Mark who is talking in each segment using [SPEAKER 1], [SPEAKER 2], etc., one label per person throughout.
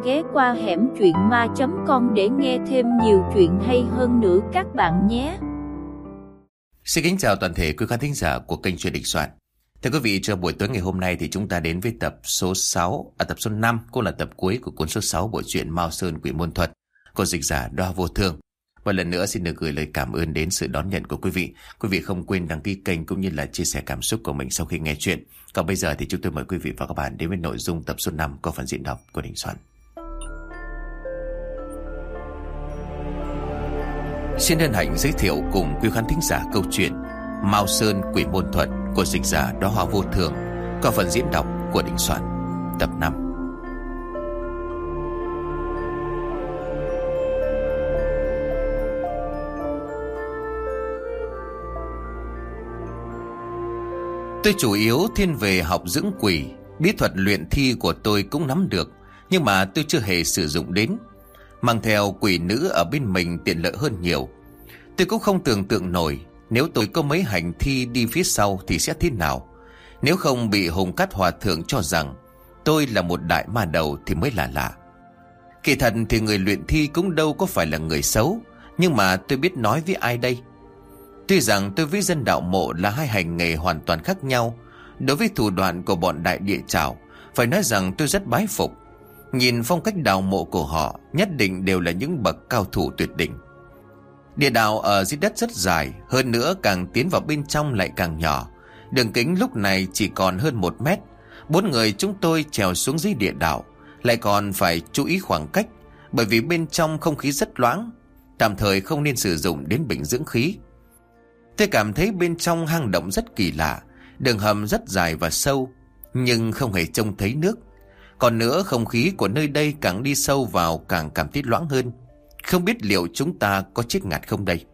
[SPEAKER 1] ghé qua hẻm truyện ma.com để nghe thêm nhiều chuyện hay hơn nữa các bạn nhé.
[SPEAKER 2] Xin kính chào toàn thể quý khán thính giả của kênh Truyện Đình Soạn. Thưa quý vị, cho buổi tối ngày hôm nay thì chúng ta đến với tập số 5, cũng là tập cuối của cuốn số 6 bộ truyện Mao Sơn Quỷ Môn Thuật của dịch giả Đoa Vô Thương. Một lần nữa xin được gửi lời cảm ơn đến sự đón nhận của quý vị. Quý vị không quên đăng ký kênh cũng như là chia sẻ cảm xúc của mình sau khi nghe chuyện. Còn bây giờ thì chúng tôi mời quý vị và các bạn đến với nội dung tập số 5 của phần diễn đọc của Đình Soạn. Xin hân hạnh giới thiệu cùng quý khán thính giả câu chuyện Mao Sơn Quỷ Môn Thuật của dịch giả Đoa Vô Thương qua phần diễn đọc của Đình Soạn, tập 5. Tôi chủ yếu thiên về học dưỡng quỷ, bí thuật luyện thi của tôi cũng nắm được, nhưng mà tôi chưa hề sử dụng đến. Mang theo quỷ nữ ở bên mình tiện lợi hơn nhiều. Tôi cũng không tưởng tượng nổi nếu tôi có mấy hành thi đi phía sau thì sẽ thế nào. Nếu không bị Hùng Cát Hòa Thượng cho rằng tôi là một đại ma đầu thì mới là lạ. Kỳ thật thì người luyện thi cũng đâu có phải là người xấu, nhưng mà tôi biết nói với ai đây? Tuy rằng tôi với dân đạo mộ là hai hành nghề hoàn toàn khác nhau, đối với thủ đoạn của bọn đại địa trảo, phải nói rằng tôi rất bái phục. Nhìn phong cách đào mộ của họ, nhất định đều là những bậc cao thủ tuyệt đỉnh. Địa đạo ở dưới đất rất dài, hơn nữa càng tiến vào bên trong lại càng nhỏ. Đường kính lúc này chỉ còn hơn 1 mét. 4 người chúng tôi trèo xuống dưới địa đạo, lại còn phải chú ý khoảng cách, bởi vì bên trong không khí rất loãng, tạm thời không nên sử dụng đến bình dưỡng khí. Tôi cảm thấy bên trong hang động rất kỳ lạ, đường hầm rất dài và sâu, nhưng không hề trông thấy nước. Còn nữa, không khí của nơi đây càng đi sâu vào càng cảm thấy loãng hơn. Không biết liệu chúng ta có chết ngạt không đây?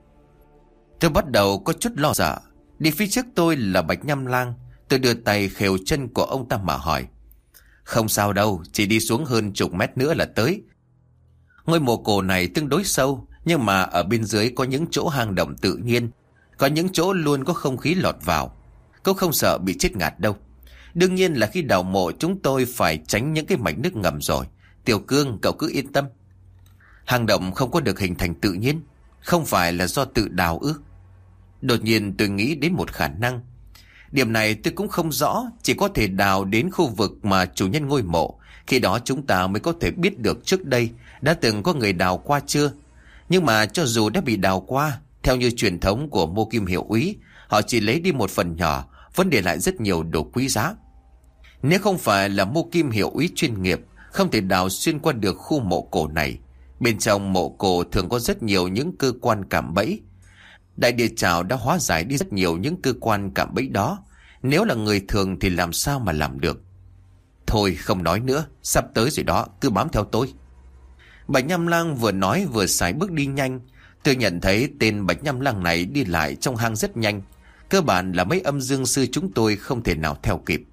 [SPEAKER 2] Tôi bắt đầu có chút lo sợ. Đi phía trước tôi là Bạch Nham Lang. Tôi đưa tay khều chân của ông ta mà hỏi. Không sao đâu, chỉ đi xuống hơn chục mét nữa là tới. Ngôi mộ cổ này tương đối sâu, nhưng mà ở bên dưới có những chỗ hang động tự nhiên, có những chỗ luôn có không khí lọt vào. Cũng không sợ bị chết ngạt đâu. Đương nhiên là khi đào mộ chúng tôi phải tránh những cái mạch nước ngầm rồi. Tiểu Cương, cậu cứ yên tâm. Hang động không có được hình thành tự nhiên, không phải là do tự đào ư? Đột nhiên tôi nghĩ đến một khả năng. Điểm này tôi cũng không rõ, chỉ có thể đào đến khu vực mà chủ nhân ngôi mộ. Khi đó chúng ta mới có thể biết được trước đây đã từng có người đào qua chưa. Nhưng mà cho dù đã bị đào qua, theo như truyền thống của Mô Kim Hiệu Úy, họ chỉ lấy đi một phần nhỏ, vẫn để lại rất nhiều đồ quý giá. Nếu không phải là Mô Kim Hiệu Úy chuyên nghiệp, không thể đào xuyên qua được khu mộ cổ này. Bên trong mộ cổ thường có rất nhiều những cơ quan cạm bẫy. Đại địa trảo đã hóa giải đi rất nhiều những cơ quan cạm bẫy đó. Nếu là người thường thì làm sao mà làm được? Thôi không nói nữa, sắp tới rồi đó, cứ bám theo tôi. Bạch Nham Lang vừa nói vừa sải bước đi nhanh. Tôi nhận thấy tên Bạch Nham Lang này đi lại trong hang rất nhanh. Cơ bản là mấy âm dương sư chúng tôi không thể nào theo kịp.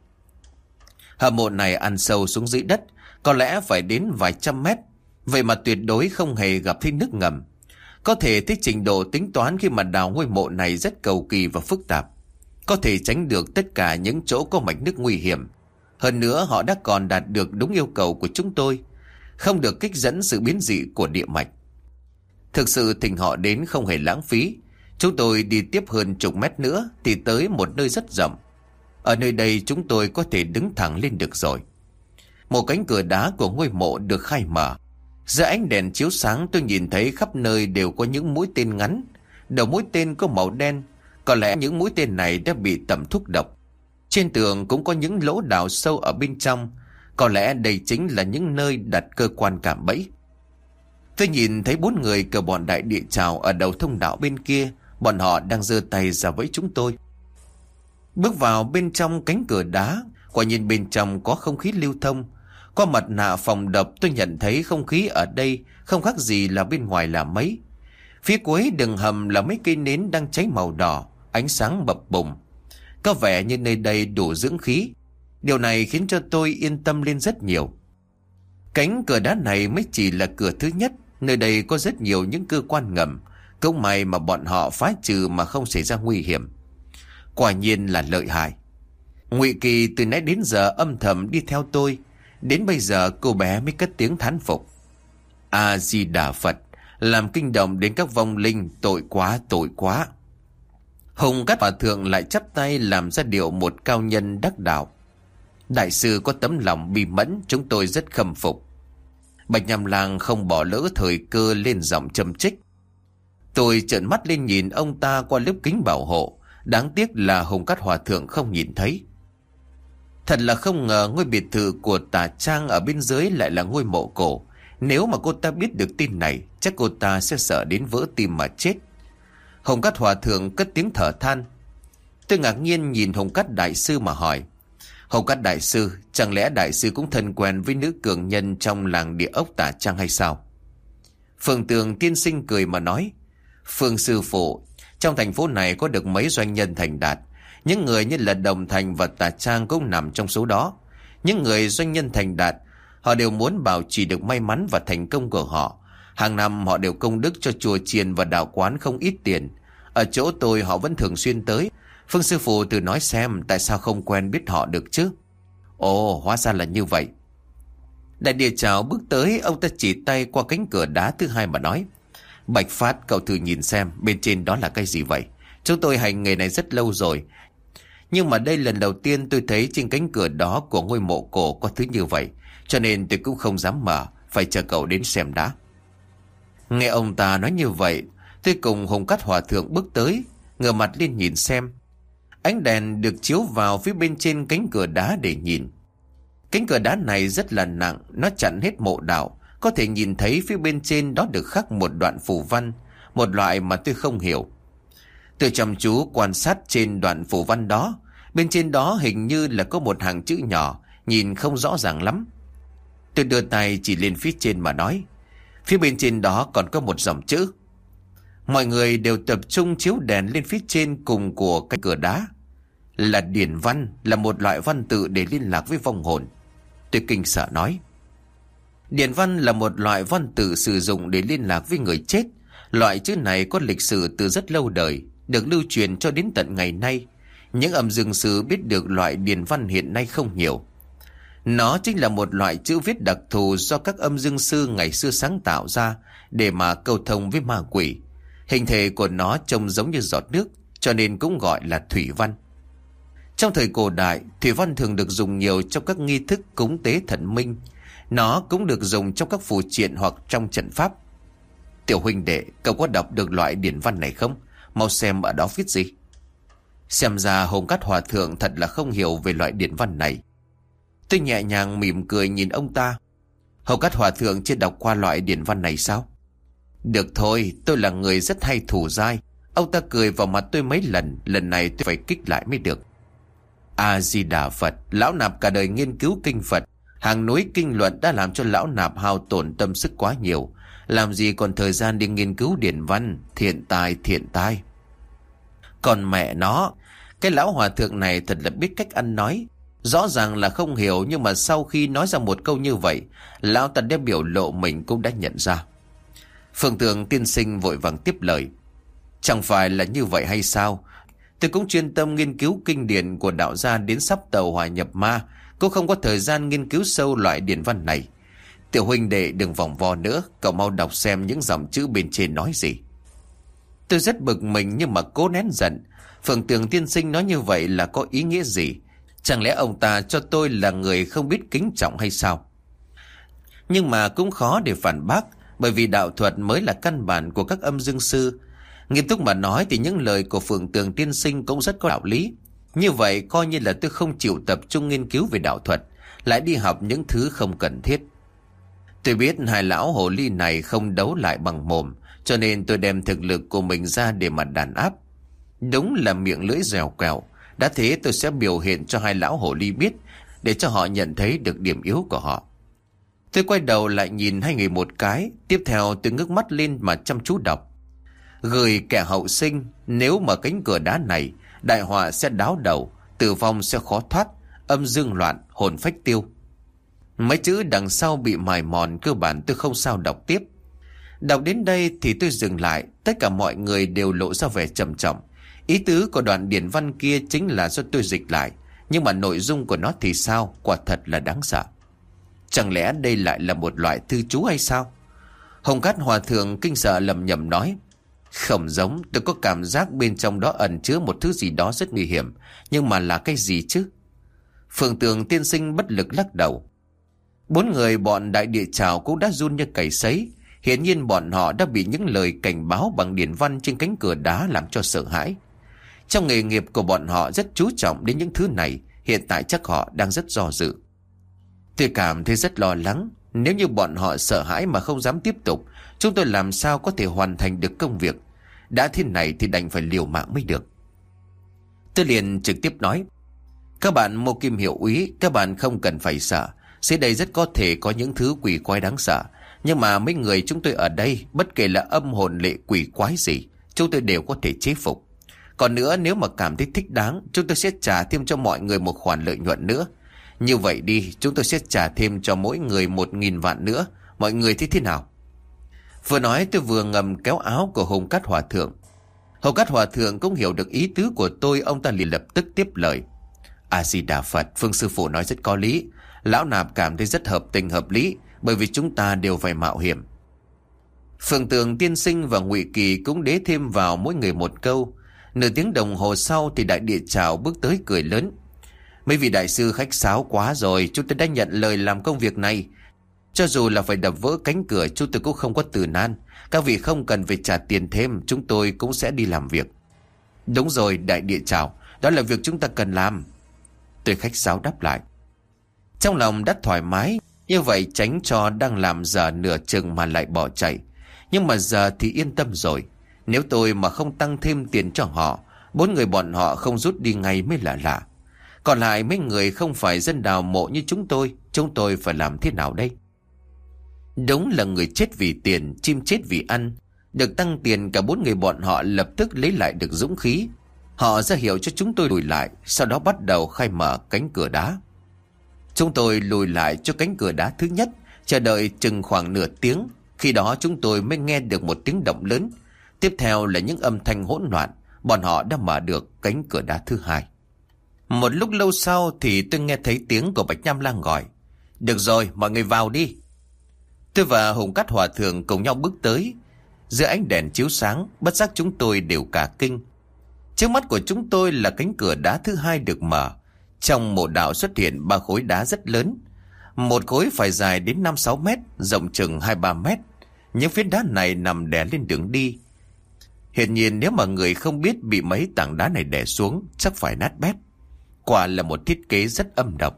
[SPEAKER 2] Hầm mộ này ăn sâu xuống dưới đất, có lẽ phải đến vài trăm mét. Vậy mà tuyệt đối không hề gặp thấy nước ngầm. Có thể thấy trình độ tính toán khi mà đào ngôi mộ này rất cầu kỳ và phức tạp. Có thể tránh được tất cả những chỗ có mạch nước nguy hiểm. Hơn nữa họ đã còn đạt được đúng yêu cầu của chúng tôi, không được kích dẫn sự biến dị của địa mạch. Thực sự thỉnh họ đến không hề lãng phí. Chúng tôi đi tiếp hơn chục mét nữa thì tới một nơi rất rộng. Ở nơi đây chúng tôi có thể đứng thẳng lên được rồi. Một cánh cửa đá của ngôi mộ được khai mở. Dưới ánh đèn chiếu sáng tôi nhìn thấy khắp nơi đều có những mũi tên ngắn. Đầu mũi tên có màu đen. Có lẽ những mũi tên này đã bị tẩm thuốc độc. Trên tường cũng có những lỗ đào sâu ở bên trong. Có lẽ đây chính là những nơi đặt cơ quan cạm bẫy. Tôi nhìn thấy 4 người của bọn đại địa trảo ở đầu thông đạo bên kia. Bọn họ đang giơ tay ra với chúng tôi. Bước vào bên trong cánh cửa đá, quả nhiên bên trong có không khí lưu thông. Qua mặt nạ phòng độc tôi nhận thấy không khí ở đây không khác gì là bên ngoài là mấy. Phía cuối đường hầm là mấy cây nến đang cháy màu đỏ, ánh sáng bập bùng. Có vẻ như nơi đây đủ dưỡng khí. Điều này khiến cho tôi yên tâm lên rất nhiều. Cánh cửa đá này mới chỉ là cửa thứ nhất. Nơi đây có rất nhiều những cơ quan ngầm. Cũng may mà bọn họ phá trừ mà không xảy ra nguy hiểm. Quả nhiên là lợi hại. Ngụy Kỳ từ nãy đến giờ âm thầm đi theo tôi. Đến bây giờ cô bé mới cất tiếng thán phục: A-di-đà Phật, làm kinh động đến các vong linh, tội quá, tội quá. Hùng Cát Hòa Thượng lại chắp tay làm ra điệu một cao nhân đắc đạo: Đại sư có tấm lòng bi mẫn, chúng tôi rất khâm phục. Bạch Nham Lang không bỏ lỡ thời cơ lên giọng châm chích. Tôi trợn mắt lên nhìn ông ta qua lớp kính bảo hộ. Đáng tiếc là Hùng Cát Hòa Thượng không nhìn thấy. Thật là không ngờ ngôi biệt thự của Tà Trang ở bên dưới lại là ngôi mộ cổ. Nếu mà cô ta biết được tin này, chắc cô ta sẽ sợ đến vỡ tim mà chết. Hùng Cát Hòa Thượng cất tiếng thở than. Tôi ngạc nhiên nhìn Hùng Cát Đại Sư mà hỏi: Hùng Cát Đại Sư, chẳng lẽ Đại Sư cũng thân quen với nữ cường nhân trong làng địa ốc Tà Trang hay sao? Phượng Tường Tiên Sinh cười mà nói: Phương sư phụ, trong thành phố này có được mấy doanh nhân thành đạt. Những người như là Đồng Thành và Tà Trang cũng nằm trong số đó. Những người doanh nhân thành đạt, họ đều muốn bảo trì được may mắn và thành công của họ. Hàng năm họ đều công đức cho chùa chiền và đạo quán không ít tiền. Ở chỗ tôi họ vẫn thường xuyên tới. Phương sư phụ tự nói xem tại sao không quen biết họ được chứ? Ồ, hóa ra là như vậy. Đại địa Trảo bước tới, ông ta chỉ tay qua cánh cửa đá thứ hai mà nói: Bạch Phát, cậu thử nhìn xem bên trên đó là cái gì vậy? Chúng tôi hành nghề này rất lâu rồi, nhưng mà đây lần đầu tiên tôi thấy trên cánh cửa đó của ngôi mộ cổ có thứ như vậy, cho nên tôi cũng không dám mở, phải chờ cậu đến xem đã. Nghe ông ta nói như vậy, tôi cùng Hùng Cát Hòa Thượng bước tới, ngửa mặt lên nhìn xem. Ánh đèn được chiếu vào phía bên trên cánh cửa đá để nhìn. Cánh cửa đá này rất là nặng, nó chặn hết mộ đạo. Có thể nhìn thấy phía bên trên đó được khắc một đoạn phù văn, một loại mà tôi không hiểu. Tôi chăm chú quan sát trên đoạn phù văn đó. Bên trên đó hình như là có một hàng chữ nhỏ, nhìn không rõ ràng lắm. Tôi đưa tay chỉ lên phía trên mà nói: Phía bên trên đó còn có một dòng chữ. Mọi người đều tập trung chiếu đèn lên phía trên cùng của cánh cửa đá. Là điển văn, là một loại văn tự để liên lạc với vong hồn. Tôi kinh sợ nói: Điển văn là một loại văn tự sử dụng để liên lạc với người chết. Loại chữ này có lịch sử từ rất lâu đời, được lưu truyền cho đến tận ngày nay. Những âm dương sư biết được loại điển văn hiện nay không nhiều. Nó chính là một loại chữ viết đặc thù do các âm dương sư ngày xưa sáng tạo ra để mà câu thông với ma quỷ. Hình thể của nó trông giống như giọt nước, cho nên cũng gọi là thủy văn. Trong thời cổ đại, thủy văn thường được dùng nhiều trong các nghi thức cúng tế thần minh. Nó cũng được dùng trong các phù triện hoặc trong trận pháp. Tiểu huynh đệ, cậu có đọc được loại điển văn này không? Mau xem ở đó viết gì. Xem ra Hùng Cát Hòa Thượng thật là không hiểu về loại điển văn này. Tôi nhẹ nhàng mỉm cười nhìn ông ta. Hùng Cát Hòa Thượng chưa đọc qua loại điển văn này sao? Được thôi, tôi là người rất hay thủ dai. Ông ta cười vào mặt tôi mấy lần, lần này tôi phải kích lại mới được. A-di-đà Phật, lão nạp cả đời nghiên cứu kinh Phật, hàng núi kinh luận đã làm cho lão nạp hao tổn tâm sức quá nhiều, làm gì còn thời gian đi nghiên cứu điển văn. Thiện tai, thiện tai. Còn mẹ nó, cái lão hòa thượng này thật là biết cách ăn nói. Rõ ràng là không hiểu, nhưng mà sau khi nói ra một câu như vậy, lão ta đã biểu lộ mình cũng đã nhận ra. Phượng Tường Tiên Sinh vội vàng tiếp lời: Chẳng phải là như vậy hay sao? Tôi cũng chuyên tâm nghiên cứu kinh điển của đạo gia đến sắp tàu hòa nhập ma, cũng không có thời gian nghiên cứu sâu loại điển văn này. Tiểu huynh đệ đừng vòng vo nữa, cậu mau đọc xem những dòng chữ bên trên nói gì. Tôi rất bực mình nhưng mà cố nén giận. Phượng Tường Tiên Sinh nói như vậy là có ý nghĩa gì? Chẳng lẽ ông ta cho tôi là người không biết kính trọng hay sao? Nhưng mà cũng khó để phản bác, bởi vì đạo thuật mới là căn bản của các âm dương sư. Nghiêm túc mà nói thì những lời của Phượng Tường Tiên Sinh cũng rất có đạo lý. Như vậy coi như là tôi không chịu tập trung nghiên cứu về đạo thuật, lại đi học những thứ không cần thiết. Tôi biết hai lão hồ ly này không đấu lại bằng mồm, cho nên tôi đem thực lực của mình ra để mà đàn áp. Đúng là miệng lưỡi dẻo quẹo. Đã thế tôi sẽ biểu hiện cho hai lão hồ ly biết, để cho họ nhận thấy được điểm yếu của họ. Tôi quay đầu lại nhìn hai người một cái. Tiếp theo tôi ngước mắt lên mà chăm chú đọc: Gửi kẻ hậu sinh, nếu mở cánh cửa đá này, đại họa sẽ đáo đầu, tử vong sẽ khó thoát, âm dương loạn, hồn phách tiêu. Mấy chữ đằng sau bị mài mòn, cơ bản tôi không sao đọc tiếp. Đọc đến đây thì tôi dừng lại. Tất cả mọi người đều lộ ra vẻ trầm trọng. Ý tứ của đoạn điển văn kia chính là do tôi dịch lại, nhưng mà nội dung của nó thì sao, quả thật là đáng sợ. Chẳng lẽ đây lại là một loại thư chú hay sao? Hồng Cát Hòa Thượng kinh sợ lầm nhầm nói. Không giống, tôi có cảm giác bên trong đó ẩn chứa một thứ gì đó rất nguy hiểm. Nhưng mà là cái gì chứ? Phượng Tường tiên sinh bất lực lắc đầu. 4 người bọn Đại Địa Trảo cũng đã run như cầy sấy. Hiển nhiên bọn họ đã bị những lời cảnh báo bằng điển văn trên cánh cửa đá làm cho sợ hãi. Trong nghề nghiệp của bọn họ rất chú trọng đến những thứ này. Hiện tại chắc họ đang rất do dự. Tôi cảm thấy rất lo lắng. Nếu như bọn họ sợ hãi mà không dám tiếp tục, chúng tôi làm sao có thể hoàn thành được công việc. Đã thế này thì đành phải liều mạng mới được. Tôi liền trực tiếp nói. Các bạn Mộ Kim Hiệu úy, các bạn không cần phải sợ. Dưới đây rất có thể có những thứ quỷ quái đáng sợ. Nhưng mà mấy người chúng tôi ở đây, bất kể là âm hồn lệ quỷ quái gì, chúng tôi đều có thể chế phục. Còn nữa, nếu mà cảm thấy thích đáng, chúng tôi sẽ trả thêm cho mọi người một khoản lợi nhuận nữa. Như vậy đi, chúng tôi sẽ trả thêm cho mỗi người 1.000 vạn nữa. Mọi người thấy thế nào? Vừa nói tôi vừa ngầm kéo áo của Hồng Cát Hòa Thượng. Hồng Cát Hòa Thượng cũng hiểu được ý tứ của tôi. Ông ta liền lập tức tiếp lời. A-di-đà Phật, Phương sư phụ nói rất có lý. Lão nạp cảm thấy rất hợp tình hợp lý, bởi vì chúng ta đều phải mạo hiểm. Phượng Tường tiên sinh và Ngụy Kỳ cũng đế thêm vào mỗi người một câu. Nửa tiếng đồng hồ sau thì Đại Địa Trảo bước tới cười lớn. Mấy vị đại sư khách sáo quá rồi, chúng tôi đã nhận lời làm công việc này. Cho dù là phải đập vỡ cánh cửa, chúng tôi cũng không có từ nan. Các vị không cần phải trả tiền thêm, chúng tôi cũng sẽ đi làm việc. Đúng rồi Đại Địa Trảo, đó là việc chúng ta cần làm. Tôi khách sáo đáp lại. Trong lòng đã thoải mái, như vậy tránh cho đang làm giờ nửa chừng mà lại bỏ chạy. Nhưng mà giờ thì yên tâm rồi. Nếu tôi mà không tăng thêm tiền cho họ, 4 người bọn họ không rút đi ngay mới là lạ. Còn lại mấy người không phải dân đào mộ như chúng tôi phải làm thế nào đây? Đúng là người chết vì tiền, chim chết vì ăn. Được tăng tiền, cả 4 người bọn họ lập tức lấy lại được dũng khí. Họ ra hiệu cho chúng tôi lùi lại, sau đó bắt đầu khai mở cánh cửa đá. Chúng tôi lùi lại cho cánh cửa đá thứ nhất, chờ đợi chừng khoảng nửa tiếng. Khi đó chúng tôi mới nghe được một tiếng động lớn. Tiếp theo là những âm thanh hỗn loạn. Bọn họ đã mở được cánh cửa đá thứ hai. Một lúc lâu sau thì tôi nghe thấy tiếng của Bạch Nham Lang gọi. Được rồi, mọi người vào đi. Tôi và Hồng Cát Hòa Thượng cùng nhau bước tới. Giữa ánh đèn chiếu sáng, bất giác chúng tôi đều cả kinh. Trước mắt của chúng tôi là cánh cửa đá thứ hai được mở. Trong mộ đạo xuất hiện 3 khối đá rất lớn. Một khối phải dài đến 5-6 mét, rộng chừng 2-3 mét. Những phiến đá này nằm đè lên đường đi. Hiển nhiên nếu mà người không biết bị mấy tảng đá này đè xuống, chắc phải nát bét. Quả là một thiết kế rất âm độc.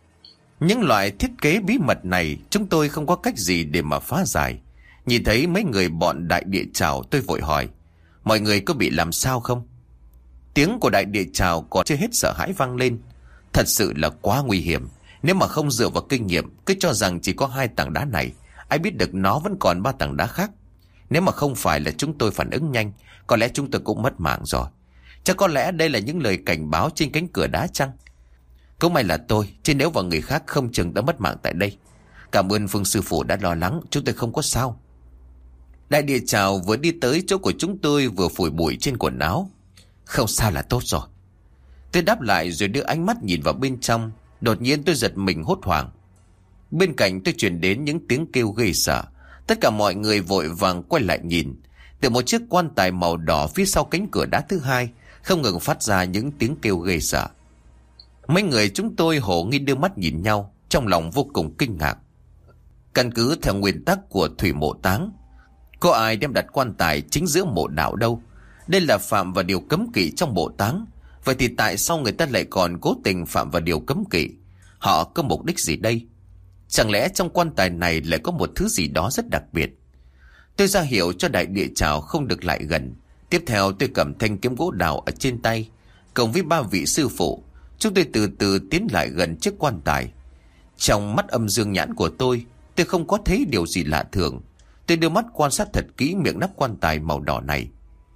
[SPEAKER 2] Những loại thiết kế bí mật này chúng tôi không có cách gì để mà phá giải. Nhìn thấy mấy người bọn Đại Địa Trảo, tôi vội hỏi. Mọi người có bị làm sao không? Tiếng của Đại Địa Trảo còn chưa hết sợ hãi vang lên. Thật sự là quá nguy hiểm. Nếu mà không dựa vào kinh nghiệm, cứ cho rằng chỉ có 2 tảng đá này, ai biết được nó vẫn còn 3 tảng đá khác. Nếu mà không phải là chúng tôi phản ứng nhanh, có lẽ chúng tôi cũng mất mạng rồi. Chắc có lẽ đây là những lời cảnh báo trên cánh cửa đá chăng? Cũng may là tôi, chứ nếu vào người khác không chừng đã mất mạng tại đây. Cảm ơn Phương sư phụ đã lo lắng, chúng tôi không có sao. Đại Địa Trảo vừa đi tới chỗ của chúng tôi vừa phủi bụi trên quần áo. Không sao là tốt rồi. Tôi đáp lại rồi đưa ánh mắt nhìn vào bên trong. Đột nhiên tôi giật mình hốt hoảng. Bên cạnh tôi truyền đến những tiếng kêu ghê sợ. Tất cả mọi người vội vàng quay lại nhìn. Từ một chiếc quan tài màu đỏ phía sau cánh cửa đá thứ hai không ngừng phát ra những tiếng kêu ghê sợ. Mấy người chúng tôi hổ nghi đưa mắt nhìn nhau, trong lòng vô cùng kinh ngạc. Căn cứ theo nguyên tắc của thủy mộ táng, có ai đem đặt quan tài chính giữa mộ đạo đâu. Đây là phạm vào điều cấm kỵ trong mộ táng. Vậy thì tại sao người ta lại còn cố tình phạm vào điều cấm kỵ? Họ có mục đích gì đây? Chẳng lẽ trong quan tài này lại có một thứ gì đó rất đặc biệt? Tôi ra hiệu cho Đại Địa Trảo không được lại gần. Tiếp theo tôi cầm thanh kiếm gỗ đào ở trên tay, cùng với 3 vị sư phụ. Chúng tôi từ từ tiến lại gần chiếc quan tài. Trong mắt âm dương nhãn của tôi không có thấy điều gì lạ thường. Tôi đưa mắt quan sát thật kỹ miệng nắp quan tài màu đỏ này.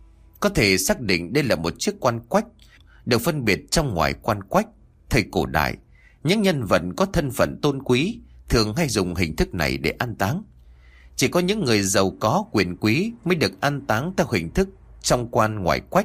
[SPEAKER 2] Có thể xác định đây là một chiếc quan quách, được phân biệt trong ngoài quan quách. Thời cổ đại, những nhân vật có thân phận tôn quý thường hay dùng hình thức này để an táng. Chỉ có những người giàu có quyền quý mới được an táng theo hình thức trong quan ngoài quách.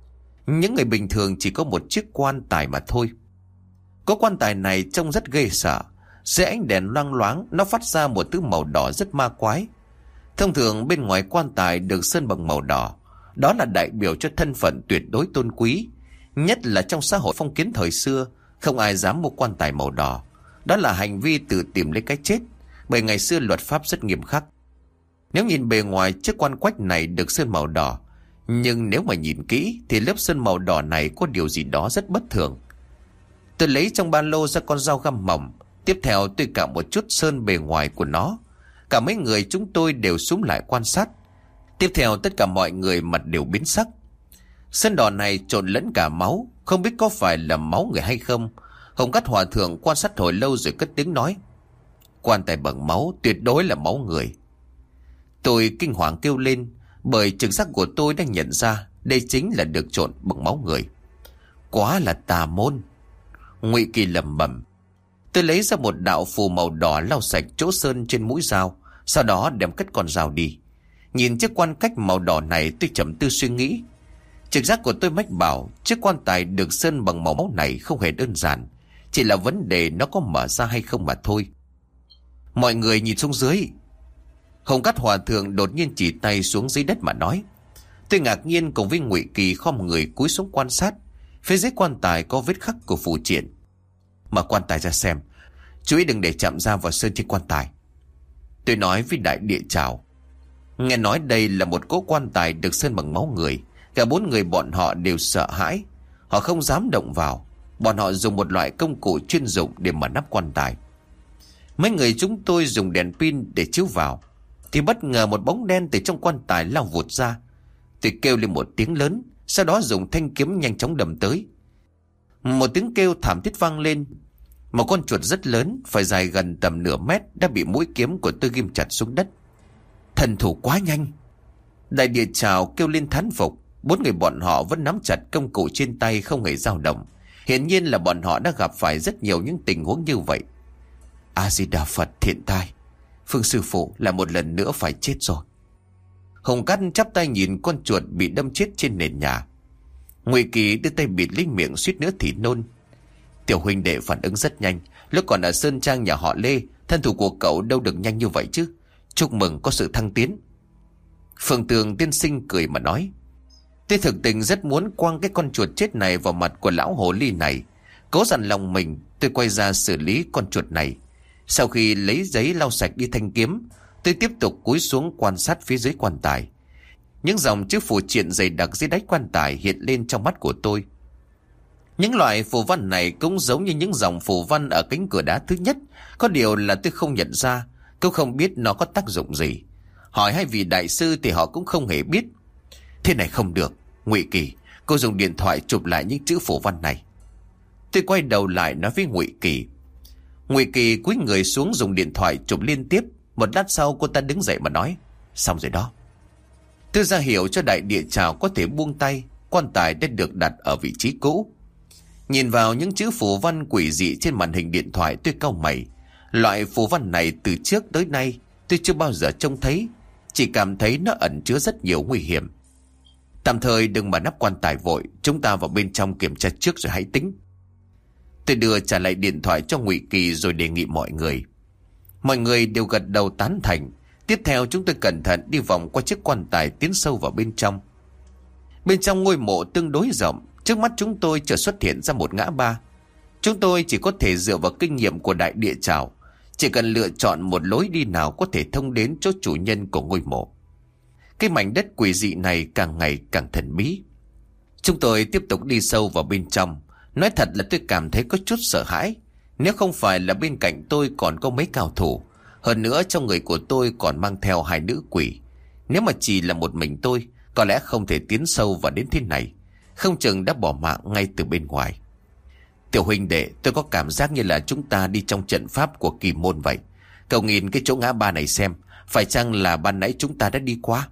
[SPEAKER 2] Những người bình thường chỉ có một chiếc quan tài mà thôi. Có quan tài này trông rất ghê sợ. Dưới ánh đèn loang loáng, nó phát ra một thứ màu đỏ rất ma quái. Thông thường bên ngoài quan tài được sơn bằng màu đỏ, đó là đại biểu cho thân phận tuyệt đối tôn quý. Nhất là trong xã hội phong kiến thời xưa, không ai dám mua quan tài màu đỏ. Đó là hành vi tự tìm lấy cái chết, bởi ngày xưa luật pháp rất nghiêm khắc. Nếu nhìn bề ngoài, chiếc quan quách này được sơn màu đỏ, nhưng nếu mà nhìn kỹ thì lớp sơn màu đỏ này có điều gì đó rất bất thường. Tôi lấy trong ba lô ra con dao găm mỏng. Tiếp theo tôi cạo một chút sơn bề ngoài của nó. Cả mấy người chúng tôi đều xúm lại quan sát. Tiếp theo tất cả mọi người mặt đều biến sắc. Sơn đỏ này trộn lẫn cả máu, không biết có phải là máu người hay không. Hồng Cát Hòa Thượng quan sát hồi lâu rồi cất tiếng nói: quan tài bằng máu, tuyệt đối là máu người. Tôi kinh hoàng kêu lên, bởi trực giác của tôi đã nhận ra đây chính là được trộn bằng máu người. Quá là tà môn. Ngụy Kỳ lẩm bẩm. Tôi lấy ra một đạo phù màu đỏ lau sạch chỗ sơn trên mũi dao, sau đó đem cất con dao đi. Nhìn chiếc quan cách màu đỏ này, tôi trầm tư suy nghĩ. Trực giác của tôi mách bảo chiếc quan tài được sơn bằng màu máu này không hề đơn giản, chỉ là vấn đề nó có mở ra hay không mà thôi. Mọi người nhìn xuống dưới. Hồng Cát Hòa Thượng đột nhiên chỉ tay xuống dưới đất mà nói. Tôi ngạc nhiên cùng với Ngụy Kỳ khom người cúi xuống quan sát. Phía dưới quan tài có vết khắc của phù triện. Mở quan tài ra xem, chú ý đừng để chạm dao vào sơn trên quan tài, tôi nói với Đại Địa Trảo. Nghe nói đây là một cỗ quan tài được sơn bằng máu người. Cả 4 người bọn họ đều sợ hãi. Họ không dám động vào. Bọn họ dùng một loại công cụ chuyên dụng để mở nắp quan tài. Mấy người chúng tôi dùng đèn pin để chiếu vào, thì bất ngờ một bóng đen từ trong quan tài lao vụt ra. Tôi kêu lên một tiếng lớn, sau đó dùng thanh kiếm nhanh chóng đâm tới. Một tiếng kêu thảm thiết vang lên. Một con chuột rất lớn, phải dài gần tầm nửa mét, đã bị mũi kiếm của tôi ghim chặt xuống đất. Thần thủ quá nhanh. Đại Địa Trảo kêu lên thán phục. 4 người bọn họ vẫn nắm chặt công cụ trên tay, không hề dao động. Hiển nhiên là bọn họ đã gặp phải rất nhiều những tình huống như vậy. A Di Đà Phật, thiện tai. Phương sư phụ là một lần nữa phải chết rồi. Hồng Cát chắp tay nhìn con chuột bị đâm chết trên nền nhà. Ngụy Kỳ đưa tay bịt lấy miệng suýt nữa thì nôn. Tiểu huynh đệ phản ứng rất nhanh. Lúc còn ở sơn trang nhà họ Lê, thân thủ của cậu đâu được nhanh như vậy chứ. Chúc mừng có sự thăng tiến. Phượng Tường tiên sinh cười mà nói. Tôi thực tình rất muốn quăng cái con chuột chết này vào mặt của lão hồ ly này. Cố dặn lòng mình, tôi quay ra xử lý con chuột này. Sau khi lấy giấy lau sạch đi thanh kiếm, tôi tiếp tục cúi xuống quan sát phía dưới quan tài. Những dòng chữ phù triện dày đặc dưới đáy quan tài hiện lên trong mắt của tôi. Những loại phù văn này cũng giống như những dòng phù văn ở cánh cửa đá thứ nhất. Có điều là tôi không nhận ra, cũng không biết nó có tác dụng gì. Hỏi hai vị đại sư thì họ cũng không hề biết. Thế này không được, Ngụy Kỳ, cô dùng điện thoại chụp lại những chữ phù văn này. Tôi quay đầu lại nói với Ngụy Kỳ. Ngụy Kỳ cúi người xuống dùng điện thoại chụp liên tiếp. Một lát sau cô ta đứng dậy mà nói. Xong rồi đó. Tôi ra hiệu cho Đại Địa Trảo có thể buông tay. Quan tài đã được đặt ở vị trí cũ. Nhìn vào những chữ phù văn quỷ dị trên màn hình điện thoại, tôi cau mày. Loại phù văn này từ trước tới nay tôi chưa bao giờ trông thấy. Chỉ cảm thấy nó ẩn chứa rất nhiều nguy hiểm. Tạm thời đừng mở nắp quan tài vội, chúng ta vào bên trong kiểm tra trước rồi hãy tính. Tôi đưa trả lại điện thoại cho Ngụy Kỳ rồi đề nghị mọi người. Mọi người đều gật đầu tán thành. Tiếp theo chúng tôi cẩn thận đi vòng qua chiếc quan tài, tiến sâu vào bên trong. Bên trong ngôi mộ tương đối rộng, trước mắt chúng tôi chợt xuất hiện ra một ngã ba. Chúng tôi chỉ có thể dựa vào kinh nghiệm của Đại Địa Trảo, chỉ cần lựa chọn một lối đi nào có thể thông đến chỗ chủ nhân của ngôi mộ. Cái mảnh đất quỷ dị này càng ngày càng thần bí. Chúng tôi tiếp tục đi sâu vào bên trong. Nói thật là tôi cảm thấy có chút sợ hãi. Nếu không phải là bên cạnh tôi còn có mấy cao thủ, hơn nữa trong người của tôi còn mang theo 2 nữ quỷ. Nếu mà chỉ là một mình tôi, có lẽ không thể tiến sâu vào đến thế này. Không chừng đã bỏ mạng ngay từ bên ngoài. Tiểu huynh đệ, tôi có cảm giác như là chúng ta đi trong trận pháp của kỳ môn vậy. Cậu nhìn cái chỗ ngã ba này xem, phải chăng là ban nãy chúng ta đã đi qua?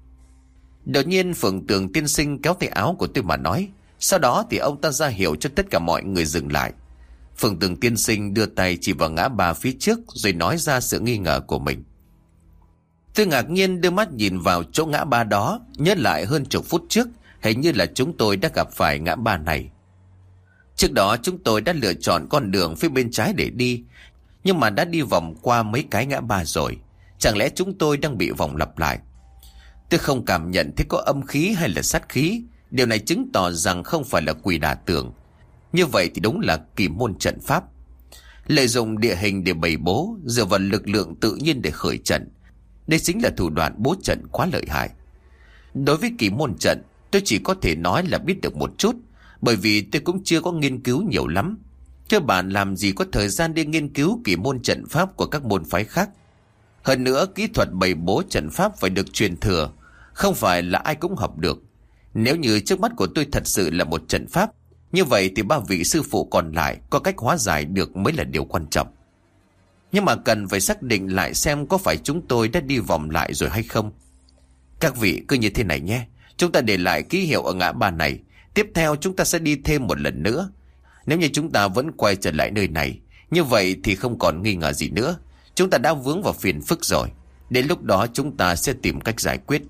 [SPEAKER 2] Đột nhiên Phượng Tường tiên sinh kéo tay áo của tôi mà nói. Sau đó thì ông ta ra hiệu cho tất cả mọi người dừng lại. Phượng Tường tiên sinh đưa tay chỉ vào ngã ba phía trước rồi nói ra sự nghi ngờ của mình. Tôi ngạc nhiên đưa mắt nhìn vào chỗ ngã ba đó, nhớ lại hơn chục phút trước, hình như là chúng tôi đã gặp phải ngã ba này. Trước đó chúng tôi đã lựa chọn con đường phía bên trái để đi, nhưng mà đã đi vòng qua mấy cái ngã ba rồi. Chẳng lẽ chúng tôi đang bị vòng lặp lại? Tôi không cảm nhận thấy có âm khí hay là sát khí. Điều này chứng tỏ rằng không phải là quỷ đả tường. Như vậy thì đúng là kỳ môn trận pháp. Lợi dụng địa hình để bày bố, dựa vào lực lượng tự nhiên để khởi trận. Đây chính là thủ đoạn bố trận quá lợi hại. Đối với kỳ môn trận, tôi chỉ có thể nói là biết được một chút, bởi vì tôi cũng chưa có nghiên cứu nhiều lắm. Cơ bản làm gì có thời gian đi nghiên cứu kỳ môn trận pháp của các môn phái khác. Hơn nữa, kỹ thuật bày bố trận pháp phải được truyền thừa, không phải là ai cũng học được. Nếu như trước mắt của tôi thật sự là một trận pháp, như vậy thì ba vị sư phụ còn lại có cách hóa giải được mới là điều quan trọng. Nhưng mà cần phải xác định lại xem có phải chúng tôi đã đi vòng lại rồi hay không. Các vị cứ như thế này nhé. Chúng ta để lại ký hiệu ở ngã ba này. Tiếp theo chúng ta sẽ đi thêm một lần nữa. Nếu như chúng ta vẫn quay trở lại nơi này, như vậy thì không còn nghi ngờ gì nữa. Chúng ta đã vướng vào phiền phức rồi. Đến lúc đó chúng ta sẽ tìm cách giải quyết.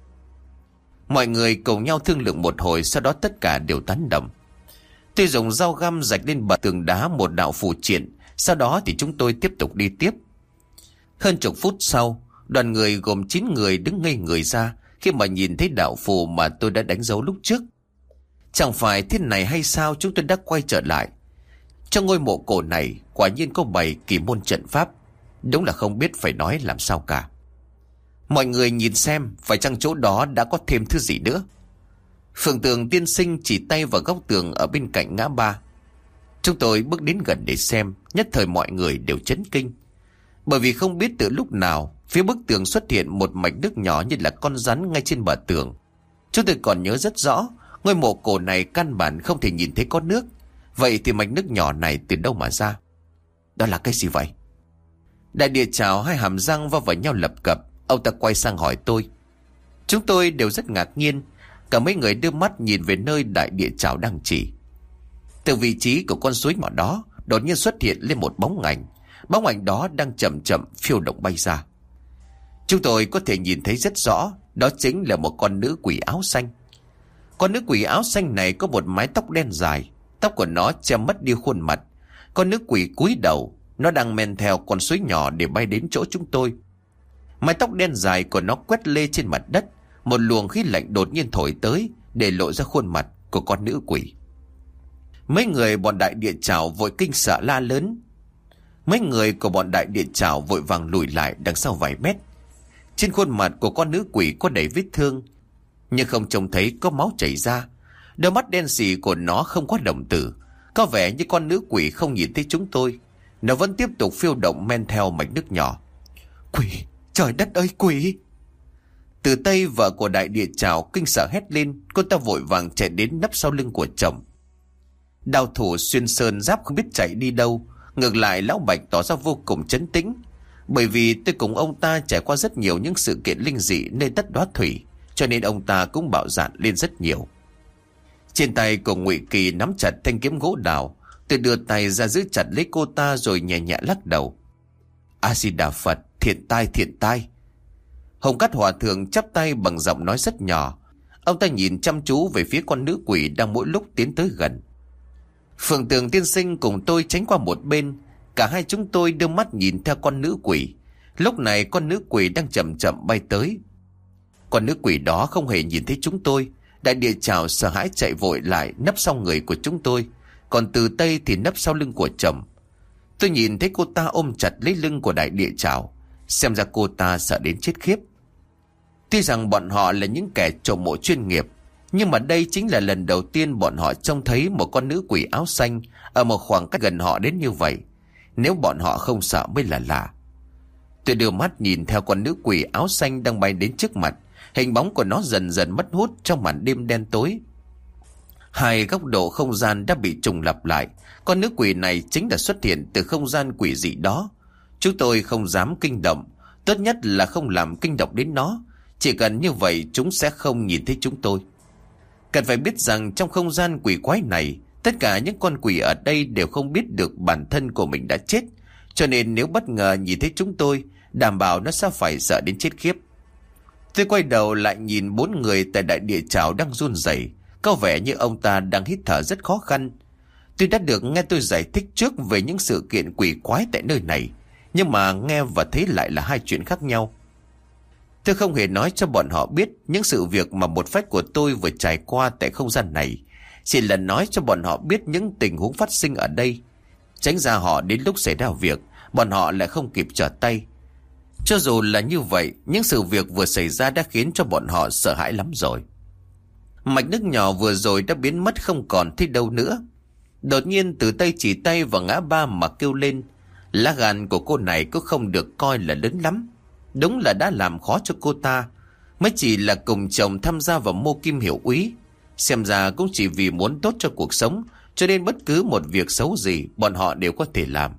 [SPEAKER 2] Mọi người cùng nhau thương lượng một hồi, sau đó tất cả đều tán đồng. Tôi dùng dao găm rạch lên bờ tường đá một đạo phù triện. Sau đó thì chúng tôi tiếp tục đi tiếp. Hơn chục phút sau, đoàn người gồm 9 người đứng ngây người ra khi mà nhìn thấy đạo phù mà tôi đã đánh dấu lúc trước. Chẳng phải thế này hay sao chúng tôi đã quay trở lại. Trong ngôi mộ cổ này quả nhiên có bày kỳ môn trận pháp. Đúng là không biết phải nói làm sao cả. Mọi người nhìn xem, phải chăng chỗ đó đã có thêm thứ gì nữa? Phượng Tường tiên sinh chỉ tay vào góc tường ở bên cạnh ngã ba. Chúng tôi bước đến gần để xem, nhất thời mọi người đều chấn kinh. Bởi vì không biết từ lúc nào, phía bức tường xuất hiện một mạch nước nhỏ như là con rắn ngay trên bờ tường. Chúng tôi còn nhớ rất rõ, ngôi mộ cổ này căn bản không thể nhìn thấy có nước. Vậy thì mạch nước nhỏ này từ đâu mà ra? Đó là cái gì vậy? Đại địa chào hai hàm răng va vào nhau lập cập. Ông ta quay sang hỏi tôi. Chúng tôi đều rất ngạc nhiên. Cả mấy người đưa mắt nhìn về nơi đại địa chào đang chỉ. Từ vị trí của con suối nhỏ đó, đột nhiên xuất hiện lên một bóng ảnh. Bóng ảnh đó đang chậm chậm phiêu động bay ra. Chúng tôi có thể nhìn thấy rất rõ, đó chính là một con nữ quỷ áo xanh. Con nữ quỷ áo xanh này có một mái tóc đen dài, tóc của nó che mất đi khuôn mặt. Con nữ quỷ cúi đầu, nó đang men theo con suối nhỏ để bay đến chỗ chúng tôi. Mái tóc đen dài của nó quét lê trên mặt đất, một luồng khí lạnh đột nhiên thổi tới để lộ ra khuôn mặt của con nữ quỷ. Mấy người bọn đại địa chảo vội kinh sợ la lớn. Mấy người của bọn đại địa chảo vội vàng lùi lại đằng sau vài mét. Trên khuôn mặt của con nữ quỷ có đầy vết thương, nhưng không trông thấy có máu chảy ra. Đôi mắt đen sì của nó không có đồng tử, có vẻ như con nữ quỷ không nhìn thấy chúng tôi. Nó vẫn tiếp tục phiêu động men theo mạch nước nhỏ. Quỷ! Trời đất ơi, quỷ! Từ Tây, vợ của đại địa chảo kinh sợ hét lên. Cô ta vội vàng chạy đến nấp sau lưng của chồng. Đao thủ xuyên sơn giáp không biết chạy đi đâu. Ngược lại lão Bạch tỏ ra vô cùng trấn tĩnh. Bởi vì tôi cùng ông ta trải qua rất nhiều những sự kiện linh dị nơi đất Đóa Thủy, cho nên ông ta cũng bạo dạn lên rất nhiều. Trên tay của Ngụy Kỳ nắm chặt thanh kiếm gỗ đào. Tôi đưa tay ra giữ chặt lấy cô ta rồi nhẹ nhẹ lắc đầu. A Di Đà Phật, thiện tai thiện tai. Hồng Cát Hòa Thượng chắp tay bằng giọng nói rất nhỏ. Ông ta nhìn chăm chú về phía con nữ quỷ đang mỗi lúc tiến tới gần. Phượng Tường tiên sinh cùng tôi tránh qua một bên. Cả hai chúng tôi đưa mắt nhìn theo con nữ quỷ. Lúc này con nữ quỷ đang chậm chậm bay tới. Con nữ quỷ đó không hề nhìn thấy chúng tôi. Đại địa chảo sợ hãi chạy vội lại nấp sau người của chúng tôi. Còn Từ Tây thì nấp sau lưng của chồng. Tôi nhìn thấy cô ta ôm chặt lấy lưng của đại địa chảo. Xem ra cô ta sợ đến chết khiếp. Tuy rằng bọn họ là những kẻ trộm mộ chuyên nghiệp, nhưng mà đây chính là lần đầu tiên bọn họ trông thấy một con nữ quỷ áo xanh ở một khoảng cách gần họ đến như vậy. Nếu bọn họ không sợ mới là lạ. Tôi đưa mắt nhìn theo con nữ quỷ áo xanh đang bay đến trước mặt. Hình bóng của nó dần dần mất hút trong màn đêm đen tối. Hai góc độ không gian đã bị trùng lặp lại. Con nữ quỷ này chính là xuất hiện từ không gian quỷ dị đó. Chúng tôi không dám kinh động. Tốt nhất là không làm kinh động đến nó. Chỉ cần như vậy chúng sẽ không nhìn thấy chúng tôi. Cần phải biết rằng trong không gian quỷ quái này, tất cả những con quỷ ở đây đều không biết được bản thân của mình đã chết. Cho nên nếu bất ngờ nhìn thấy chúng tôi, đảm bảo nó sẽ phải sợ đến chết khiếp. Tôi quay đầu lại nhìn 4 người tại đại địa chảo đang run rẩy, có vẻ như ông ta đang hít thở rất khó khăn. Tôi đã được nghe tôi giải thích trước về những sự kiện quỷ quái tại nơi này, nhưng mà nghe và thấy lại là hai chuyện khác nhau. Tôi không hề nói cho bọn họ biết những sự việc mà một phách của tôi vừa trải qua tại không gian này. Chỉ là nói cho bọn họ biết những tình huống phát sinh ở đây, tránh ra họ đến lúc xảy ra việc bọn họ lại không kịp trở tay. Cho dù là như vậy, những sự việc vừa xảy ra đã khiến cho bọn họ sợ hãi lắm rồi. Mạch nước nhỏ vừa rồi đã biến mất không còn thấy đâu nữa. Đột nhiên Tử Tây chỉ tay vào ngã ba mà kêu lên. Lá gan của cô này cũng không được coi là lớn lắm. Đúng là đã làm khó cho cô ta. Mới chỉ là cùng chồng tham gia vào mô kim hiệu úy, xem ra cũng chỉ vì muốn tốt cho cuộc sống, cho nên bất cứ một việc xấu gì bọn họ đều có thể làm.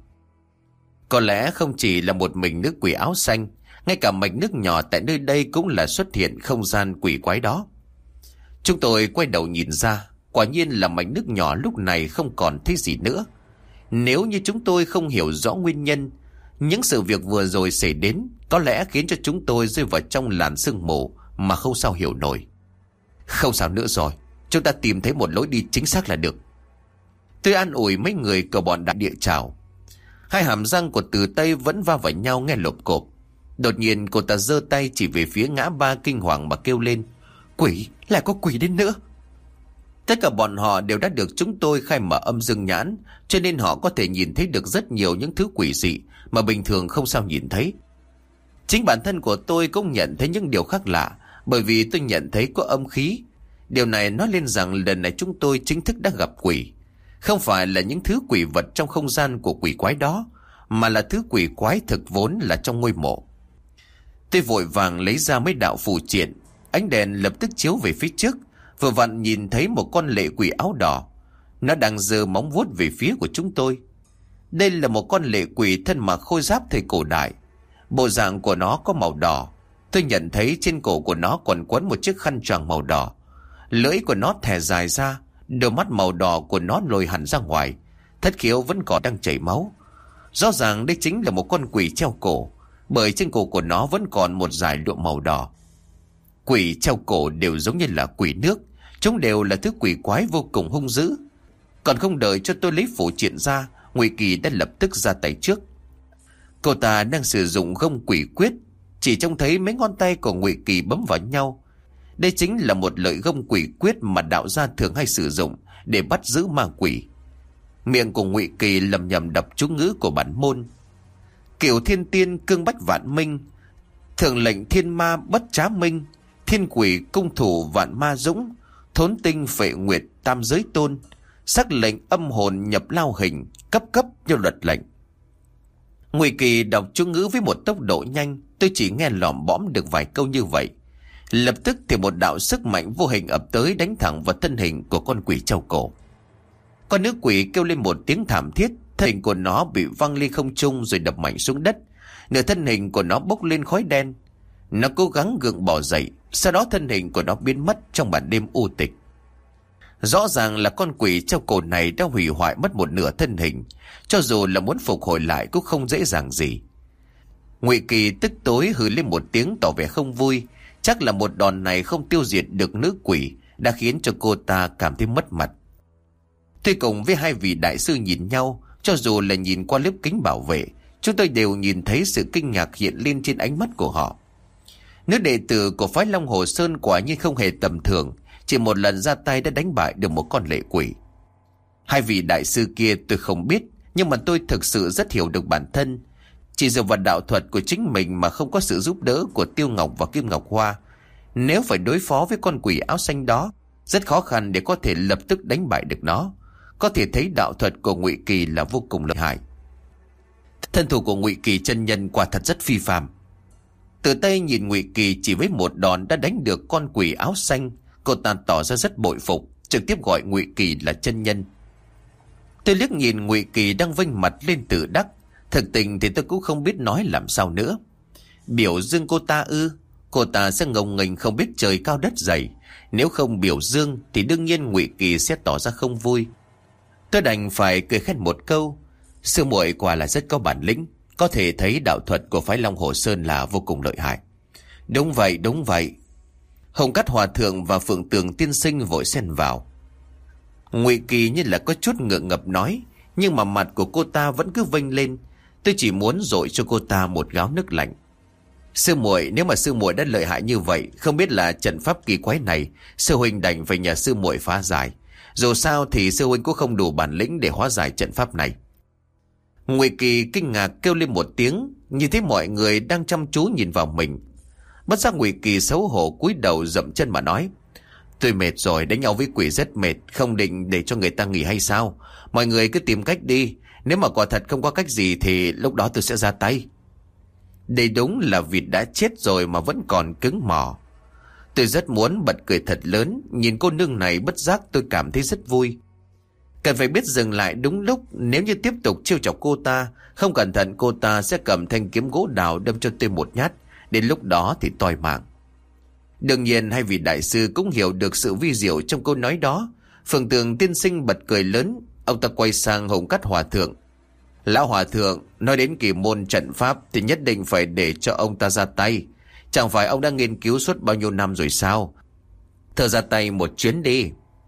[SPEAKER 2] Có lẽ không chỉ là một mình nữ quỷ áo xanh, ngay cả mạch nước nhỏ tại nơi đây cũng là xuất hiện không gian quỷ quái đó. Chúng tôi quay đầu nhìn ra, quả nhiên là mạch nước nhỏ lúc này không còn thấy gì nữa. Nếu như chúng tôi không hiểu rõ nguyên nhân, những sự việc vừa rồi xảy đến có lẽ khiến cho chúng tôi rơi vào trong làn sương mù mà không sao hiểu nổi. Không sao nữa rồi, chúng ta tìm thấy một lối đi chính xác là được. Tôi an ủi mấy người của bọn đại địa chào. Hai hàm răng của Từ Tây vẫn va vào nhau nghe lộp cộp. Đột nhiên cô ta giơ tay chỉ về phía ngã ba kinh hoàng mà kêu lên. Quỷ, lại có quỷ đến nữa. Tất cả bọn họ đều đã được chúng tôi khai mở âm dương nhãn, cho nên họ có thể nhìn thấy được rất nhiều những thứ quỷ dị mà bình thường không sao nhìn thấy. Chính bản thân của tôi cũng nhận thấy những điều khác lạ, bởi vì tôi nhận thấy có âm khí. Điều này nói lên rằng lần này chúng tôi chính thức đã gặp quỷ. Không phải là những thứ quỷ vật trong không gian của quỷ quái đó, mà là thứ quỷ quái thực vốn là trong ngôi mộ. Tôi vội vàng lấy ra mấy đạo phù triện. Ánh đèn lập tức chiếu về phía trước, vừa vặn nhìn thấy một con lệ quỷ áo đỏ. Nó đang giơ móng vuốt về phía của chúng tôi. Đây là một con lệ quỷ thân mặc khôi giáp thời cổ đại. Bộ dạng của nó có màu đỏ. Tôi nhận thấy trên cổ của nó còn quấn một chiếc khăn choàng màu đỏ. Lưỡi của nó thè dài ra, đôi mắt màu đỏ của nó lồi hẳn ra ngoài. Thất khiếu vẫn còn đang chảy máu. Rõ ràng đây chính là một con quỷ treo cổ, bởi trên cổ của nó vẫn còn một dải lụa màu đỏ. Quỷ treo cổ đều giống như là quỷ nước, chúng đều là thứ quỷ quái vô cùng hung dữ. Còn không đợi cho tôi lấy phù triện ra, Ngụy Kỳ đã lập tức ra tay trước. Cô ta đang sử dụng gông quỷ quyết, chỉ trông thấy mấy ngón tay của Ngụy Kỳ bấm vào nhau. Đây chính là một lợi gông quỷ quyết mà đạo gia thường hay sử dụng để bắt giữ ma quỷ. Miệng của Ngụy Kỳ lầm nhầm đọc chú ngữ của bản môn. Kiều thiên tiên cương bách vạn minh, thường lệnh thiên ma bất trá minh, thiên quỷ cung thủ vạn ma dũng, thốn tinh phệ nguyệt tam giới tôn, sắc lệnh âm hồn nhập lao hình, cấp cấp như luật lệnh. Ngụy Kỳ đọc chú ngữ với một tốc độ nhanh, tôi chỉ nghe lỏm bõm được vài câu như vậy. Lập tức thì một đạo sức mạnh vô hình ập tới đánh thẳng vào thân hình của con quỷ treo cổ. Con nữ quỷ kêu lên một tiếng thảm thiết, thân hình của nó bị văng lên không trung rồi đập mạnh xuống đất. Nửa thân hình của nó bốc lên khói đen. Nó cố gắng gượng bò dậy, sau đó thân hình của nó biến mất trong màn đêm u tịch. Rõ ràng là con quỷ treo cổ này đã hủy hoại mất một nửa thân hình, cho dù là muốn phục hồi lại cũng không dễ dàng gì. Ngụy Kỳ tức tối hừ lên một tiếng tỏ vẻ không vui. Chắc là một đòn này không tiêu diệt được nữ quỷ đã khiến cho cô ta cảm thấy mất mặt. Tôi cùng với hai vị đại sư nhìn nhau, cho dù là nhìn qua lớp kính bảo vệ, chúng tôi đều nhìn thấy sự kinh ngạc hiện lên trên ánh mắt của họ. Nữ đệ tử của phái Long Hồ Sơn quả nhiên không hề tầm thường, chỉ một lần ra tay đã đánh bại được một con lệ quỷ. Hai vị đại sư kia tôi không biết, nhưng mà tôi thực sự rất hiểu được bản thân. Chỉ dựa vào đạo thuật của chính mình mà không có sự giúp đỡ của Tiêu Ngọc và Kim Ngọc Hoa, nếu phải đối phó với con quỷ áo xanh đó, rất khó khăn để có thể lập tức đánh bại được nó. Có thể thấy đạo thuật của Ngụy Kỳ là vô cùng lợi hại. Thân thủ của Ngụy Kỳ chân nhân quả thật rất phi phàm. Từ Tây nhìn Ngụy Kỳ chỉ với một đòn đã đánh được con quỷ áo xanh, cô ta tỏ ra rất bội phục, trực tiếp gọi Ngụy Kỳ là chân nhân. Tôi liếc nhìn Ngụy Kỳ đang vênh mặt lên tự đắc. Thực tình thì tôi cũng không biết nói làm sao nữa. Biểu dương cô ta ư? Cô ta sẽ ngông nghênh không biết trời cao đất dày. Nếu không biểu dương thì đương nhiên Ngụy Kỳ sẽ tỏ ra không vui. Tôi đành phải cười khen một câu. Sư muội quả là rất có bản lĩnh, có thể thấy đạo thuật của phái Long Hồ Sơn là vô cùng lợi hại. Đúng vậy, đúng vậy. Hồng Cát Hòa Thượng và Phượng Tường Tiên Sinh vội xen vào. Ngụy Kỳ như là có chút ngượng ngập nói, nhưng mà mặt của cô ta vẫn cứ vênh lên. Tôi chỉ muốn dội cho cô ta một gáo nước lạnh. Sư muội, nếu mà sư muội đã lợi hại như vậy, không biết là trận pháp kỳ quái này sư huynh đành phải nhờ sư muội phá giải. Dù sao thì sư huynh cũng không đủ bản lĩnh để hóa giải trận pháp này. Ngụy Kỳ kinh ngạc kêu lên một tiếng, nhìn thấy mọi người đang chăm chú nhìn vào mình. Bất giác Ngụy Kỳ xấu hổ cúi đầu dậm chân mà nói: Tôi mệt rồi, đánh nhau với quỷ rất mệt, không định để cho người ta nghỉ hay sao? Mọi người cứ tìm cách đi, nếu mà quả thật không có cách gì thì lúc đó tôi sẽ ra tay. Đây đúng là vịt đã chết rồi mà vẫn còn cứng mỏ. Tôi rất muốn bật cười thật lớn, nhìn cô nương này bất giác tôi cảm thấy rất vui. Cần phải biết dừng lại đúng lúc, nếu như tiếp tục trêu chọc cô ta, không cẩn thận cô ta sẽ cầm thanh kiếm gỗ đào đâm cho tôi một nhát, đến lúc đó thì toi mạng. Đương nhiên hai vị đại sư cũng hiểu được sự vi diệu trong câu nói đó. Phượng Tường tiên sinh bật cười lớn, ông ta quay sang Hồng Cát Hòa thượng: Lão Hòa thượng, nói đến kỳ môn trận pháp thì nhất định phải để cho ông ta ra tay. Chẳng phải ông đã nghiên cứu suốt bao nhiêu năm rồi sao? Thở ra tay một chuyến đi.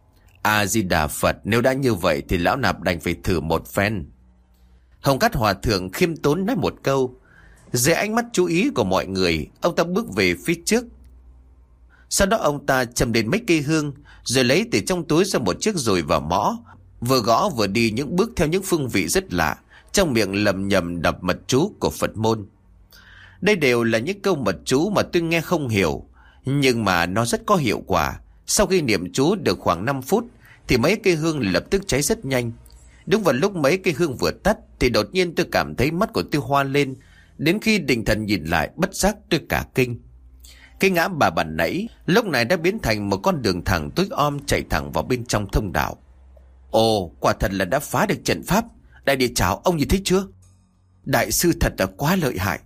[SPEAKER 2] A Di Đà Phật, nếu đã như vậy thì lão nạp đành phải thử một phen. Hồng Cát Hòa thượng khiêm tốn nói một câu. Dưới ánh mắt chú ý của mọi người, ông ta bước về phía trước. Sau đó ông ta châm đến mấy cây hương, rồi lấy từ trong túi ra một chiếc dùi và mõ, vừa gõ vừa đi những bước theo những phương vị rất lạ, trong miệng lầm nhầm đọc mật chú của Phật môn. Đây đều là những câu mật chú mà tôi nghe không hiểu, nhưng mà nó rất có hiệu quả. Sau khi niệm chú được khoảng 5 phút thì mấy cây hương lập tức cháy rất nhanh. Đúng vào lúc mấy cây hương vừa tắt thì đột nhiên tôi cảm thấy mắt của tôi hoa lên. Đến khi định thần nhìn lại, bất giác tôi cả kinh. Cái ngã bà bản nãy lúc này đã biến thành một con đường thẳng tối om chạy thẳng vào bên trong thông đạo. Ồ, quả thật là đã phá được trận pháp. Đại địa chào, ông nhìn thấy chưa? Đại sư thật là quá lợi hại.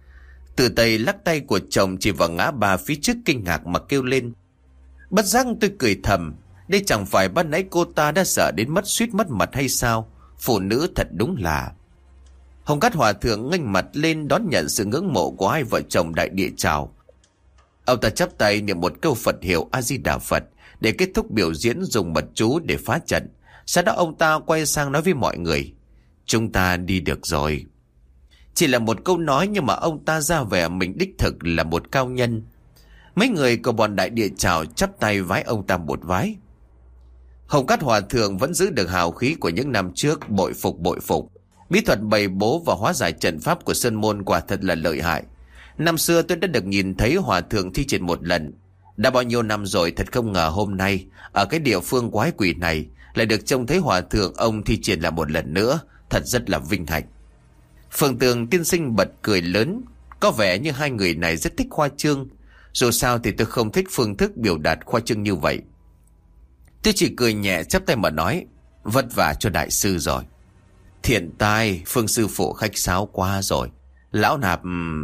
[SPEAKER 2] Từ Tây lắc tay của chồng chỉ vào ngã bà phía trước kinh ngạc mà kêu lên. Bất giác tôi cười thầm, đây chẳng phải ban nãy cô ta đã sợ đến suýt mất mặt hay sao? Phụ nữ thật đúng là. Hồng Cát Hòa thượng nghênh mặt lên đón nhận sự ngưỡng mộ của hai vợ chồng Đại Địa chào. Ông ta chắp tay niệm một câu Phật hiệu A Di Đà Phật để kết thúc biểu diễn dùng mật chú để phá trận. Sau đó ông ta quay sang nói với mọi người: Chúng ta đi được rồi. Chỉ là một câu nói nhưng mà ông ta ra vẻ mình đích thực là một cao nhân. Mấy người của bọn Đại Địa chào chắp tay vái ông ta một vái. Hồng Cát Hòa thượng vẫn giữ được hào khí của những năm trước, bội phục bội phục. Bí thuật bày bố và hóa giải trận pháp của Sơn môn quả thật là lợi hại. Năm xưa tôi đã được nhìn thấy Hòa thượng thi triển một lần. Đã bao nhiêu năm rồi, thật không ngờ hôm nay ở cái địa phương quái quỷ này lại được trông thấy Hòa thượng ông thi triển lại một lần nữa. Thật rất là vinh hạnh. Phượng Tường tiên sinh bật cười lớn. Có vẻ như hai người này rất thích khoa trương. Dù sao thì tôi không thích phương thức biểu đạt khoa trương như vậy. Tôi chỉ cười nhẹ chắp tay mà nói: Vất vả cho đại sư rồi. Thiện tai, Phương sư phụ khách sáo quá rồi. Lão nạp...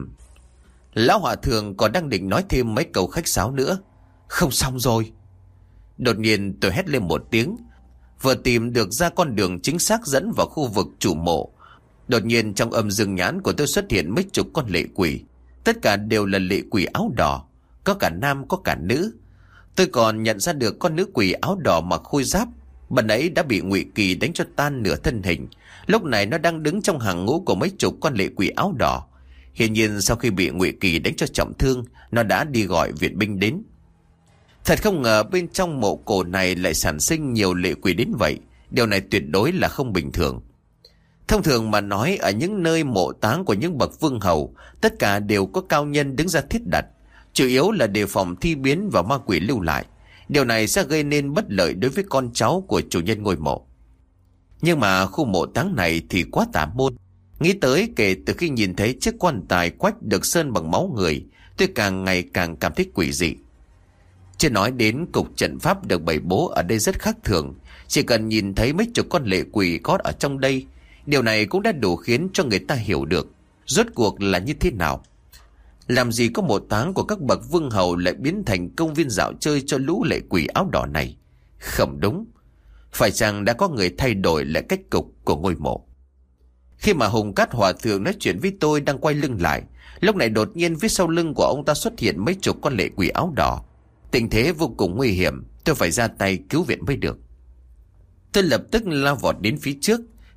[SPEAKER 2] Lão Hòa thượng còn đang định nói thêm mấy câu khách sáo nữa. Không xong rồi. Đột nhiên tôi hét lên một tiếng. Vừa tìm được ra con đường chính xác dẫn vào khu vực chủ mộ, đột nhiên trong âm dương nhãn của tôi xuất hiện mấy chục con lệ quỷ. Tất cả đều là lệ quỷ áo đỏ, có cả nam có cả nữ. Tôi còn nhận ra được con nữ quỷ áo đỏ mặc khôi giáp, bần ấy đã bị Ngụy Kỳ đánh cho tan nửa thân hình. Lúc này nó đang đứng trong hàng ngũ của mấy chục con lệ quỷ áo đỏ. Hiển nhiên sau khi bị Ngụy Kỳ đánh cho trọng thương, nó đã đi gọi viện binh đến. Thật không ngờ bên trong mộ cổ này lại sản sinh nhiều lệ quỷ đến vậy. Điều này tuyệt đối là không bình thường. Thông thường mà nói, ở những nơi mộ táng của những bậc vương hầu, tất cả đều có cao nhân đứng ra thiết đặt, chủ yếu là đề phòng thi biến và ma quỷ lưu lại. Điều này sẽ gây nên bất lợi đối với con cháu của chủ nhân ngôi mộ. Nhưng mà khu mộ táng này thì quá tà môn. Nghĩ tới kể từ khi nhìn thấy chiếc quan tài quách được sơn bằng máu người, tôi càng ngày càng cảm thấy quỷ dị. Chưa nói đến cục trận pháp được bày bố ở đây rất khác thường. Chỉ cần nhìn thấy mấy chục con lệ quỷ có ở trong đây, điều này cũng đã đủ khiến cho người ta hiểu được rốt cuộc là như thế nào. Làm gì có mộ táng của các bậc vương hầu lại biến thành công viên dạo chơi cho lũ lệ quỷ áo đỏ này? Không đúng. Phải chăng đã có người thay đổi lại cách cục của ngôi mộ? Khi mà Hồng Cát Hòa thượng nói chuyện với tôi đang quay lưng lại, lúc này đột nhiên phía sau lưng của ông ta xuất hiện mấy chục con lệ quỷ áo đỏ. Tình thế vô cùng nguy hiểm, tôi phải ra tay cứu viện mới được. Tôi lập tức lao vọt đến phía trước.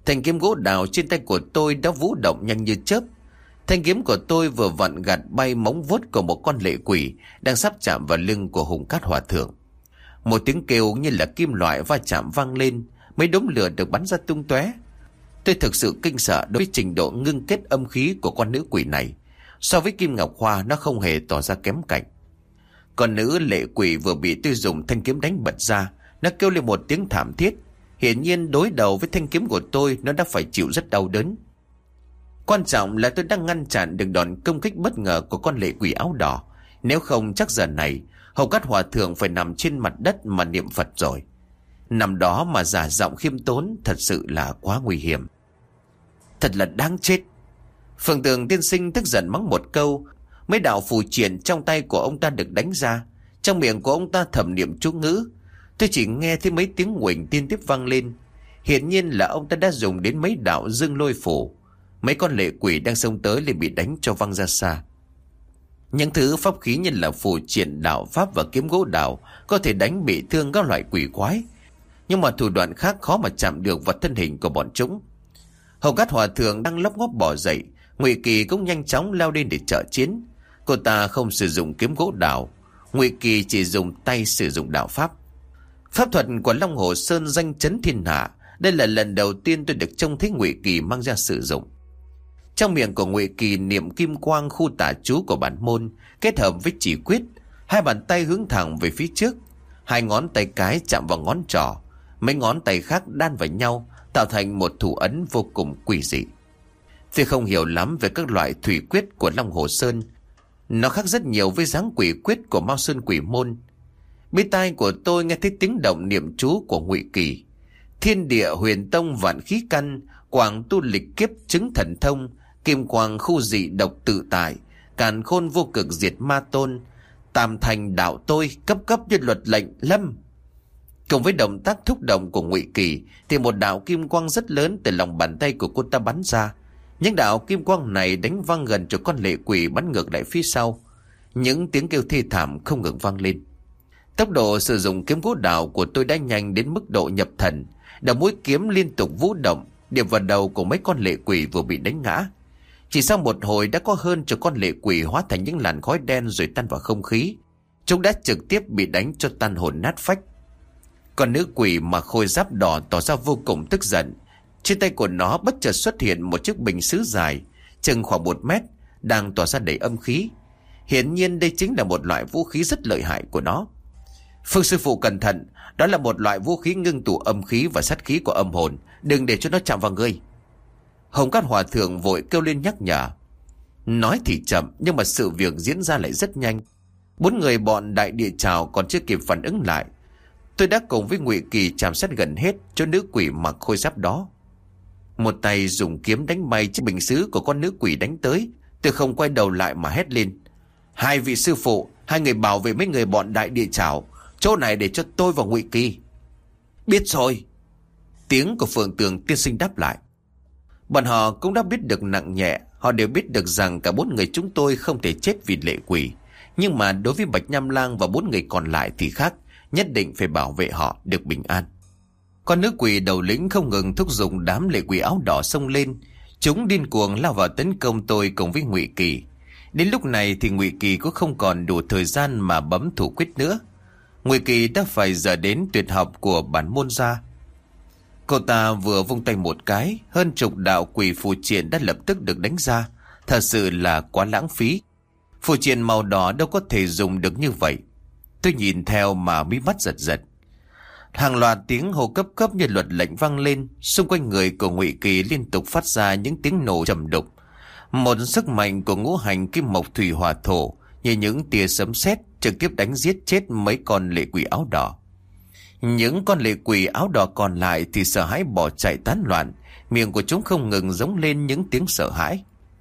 [SPEAKER 2] Thanh kiếm gỗ đào trên tay của tôi đã vũ động nhanh như chớp. Thanh kiếm của tôi vừa vặn gạt bay móng vuốt của một con lệ quỷ đang sắp chạm vào lưng của Hùng Cát Hòa Thượng. Một tiếng kêu như là kim loại va chạm vang lên, mấy đốm lửa được bắn ra tung tóe. Tôi thực sự kinh sợ đối với trình độ ngưng kết âm khí của con nữ quỷ này. So với Kim Ngọc Hoa, nó không hề tỏ ra kém cạnh. Con nữ lệ quỷ vừa bị tôi dùng thanh kiếm đánh bật ra, nó kêu lên một tiếng thảm thiết. Hiển nhiên đối đầu với thanh kiếm của tôi, nó đã phải chịu rất đau đớn. Quan trọng là tôi đang ngăn chặn được đòn công kích bất ngờ của con lệ quỷ áo đỏ. Nếu không chắc giờ này Hồng Cát Hòa Thượng phải nằm trên mặt đất mà niệm Phật rồi. Nằm đó mà giả giọng khiêm tốn thật sự là quá nguy hiểm. Thật là đáng chết. Phượng Tường tiên sinh tức giận mắng một câu. Mấy đạo phù triện trong tay của ông ta được đánh ra. Trong miệng của ông ta thầm niệm chú ngữ. Tôi chỉ nghe thấy mấy tiếng nguỳnh tiên tiếp vang lên. Hiển nhiên là ông ta đã dùng đến mấy đạo dương lôi phủ. Mấy con lệ quỷ đang xông tới liền bị đánh cho văng ra xa. Những thứ pháp khí như là phù triện, đạo pháp và kiếm gỗ đào có thể đánh bị thương các loại quỷ quái, nhưng mà thủ đoạn khác khó mà chạm được vào thân hình của bọn chúng. Hồng Cát Hòa Thượng đang lóc ngóp bò dậy, Ngụy Kỳ cũng nhanh chóng leo lên để trợ chiến. Cô ta không sử dụng kiếm gỗ đào, Ngụy Kỳ chỉ dùng tay sử dụng đạo pháp. Pháp thuật của Long Hồ Sơn danh chấn thiên hạ. Đây là lần đầu tiên tôi được trông thấy Ngụy Kỳ mang ra sử dụng. Trong miệng của Ngụy Kỳ niệm kim quang khu tả chú của bản môn kết hợp với chỉ quyết. Hai bàn tay hướng thẳng về phía trước, hai ngón tay cái chạm vào ngón trỏ, mấy ngón tay khác đan vào nhau tạo thành một thủ ấn vô cùng quỷ dị. Tôi không hiểu lắm về các loại thủy quyết của Long Hồ Sơn. Nó khác rất nhiều với dáng quỷ quyết của Mao Sơn Quỷ Môn. Bên tai của tôi nghe thấy tiếng động niệm chú của Ngụy Kỳ. Thiên địa huyền tông vạn khí căn, quảng tu lịch kiếp chứng thần thông, kim quang khu dị độc tự tại, càn khôn vô cực diệt ma tôn, tam thành đạo tôi, cấp cấp như luật lệnh lâm. Cùng với động tác thúc động của Ngụy Kỳ thì một đạo kim quang rất lớn từ lòng bàn tay của cô ta bắn ra. Những đạo kim quang này đánh văng gần cho con lệ quỷ bắn ngược lại phía sau. Những tiếng kêu thê thảm không ngừng vang lên. Tốc độ sử dụng kiếm gỗ đào của tôi đã nhanh đến mức độ nhập thần. Đầu mũi kiếm liên tục vũ động điểm vào đầu của mấy con lệ quỷ vừa bị đánh ngã. Chỉ sau một hồi đã có hơn chục con lệ quỷ hóa thành những làn khói đen rồi tan vào không khí. Chúng đã trực tiếp bị đánh cho tan hồn nát phách. Con nữ quỷ mặc khôi giáp đỏ tỏ ra vô cùng tức giận. Trên tay của nó bất chợt xuất hiện một chiếc bình sứ dài chừng khoảng 1 mét, đang tỏa ra đầy âm khí. Hiển nhiên đây chính là một loại vũ khí rất lợi hại của nó. Phương sư phụ cẩn thận, đó là một loại vũ khí ngưng tụ âm khí và sát khí của âm hồn, đừng để cho nó chạm vào ngươi. Hồng Cát Hòa Thượng vội kêu lên nhắc nhở. Nói thì chậm nhưng mà sự việc diễn ra lại rất nhanh. 4 người bọn Đại Địa Trảo còn chưa kịp phản ứng lại. Tôi đã cùng với Ngụy Kỳ chạm sát gần hết cho nữ quỷ mặc khôi giáp đó. Một tay dùng kiếm đánh bay chiếc bình sứ của con nữ quỷ đánh tới. Tôi không quay đầu lại mà hét lên. 2 vị sư phụ, 2 người bảo vệ mấy người bọn Đại Địa Trảo, chỗ này để cho tôi và Ngụy Kỳ. Biết rồi. Tiếng của Phượng Tường tiên sinh đáp lại. Bọn họ cũng đã biết được nặng nhẹ. Họ đều biết được rằng cả 4 người chúng tôi không thể chết vì lệ quỷ. Nhưng mà đối với Bạch Nham Lang và 4 người còn lại thì khác. Nhất định phải bảo vệ họ được bình an. Con nữ quỷ đầu lĩnh không ngừng thúc giục đám lệ quỷ áo đỏ xông lên. Chúng điên cuồng lao vào tấn công tôi cùng với Ngụy Kỳ. Đến lúc này thì Ngụy Kỳ cũng không còn đủ thời gian mà bấm thủ quyết nữa. Ngụy Kỳ đã phải dở đến tuyệt học của bản môn ra. Cô ta vừa vung tay một cái, hơn chục đạo quỷ phù triện đã lập tức được đánh ra. Thật sự là quá lãng phí. Phù triện màu đỏ đâu có thể dùng được như vậy. Tôi nhìn theo mà mí mắt giật giật. Hàng loạt tiếng hô cấp cấp như luật lệnh vang lên. Xung quanh người của Ngụy Kỳ liên tục phát ra những tiếng nổ trầm đục. Một sức mạnh của ngũ hành kim mộc thủy hỏa thổ như những tia sấm sét trực tiếp đánh giết chết mấy con lệ quỷ áo đỏ. Những con lệ quỷ áo đỏ còn lại thì sợ hãi bỏ chạy tán loạn, miệng của chúng không ngừng giống lên những tiếng sợ hãi.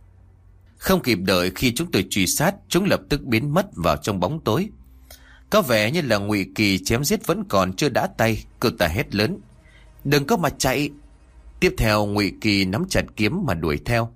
[SPEAKER 2] Không kịp đợi khi chúng tôi truy sát, chúng lập tức biến mất vào trong bóng tối. Có vẻ như là Ngụy Kỳ chém giết vẫn còn chưa đã tay, cô ta hét lớn. Đừng có mà chạy. Tiếp theo Ngụy Kỳ nắm chặt kiếm mà đuổi theo.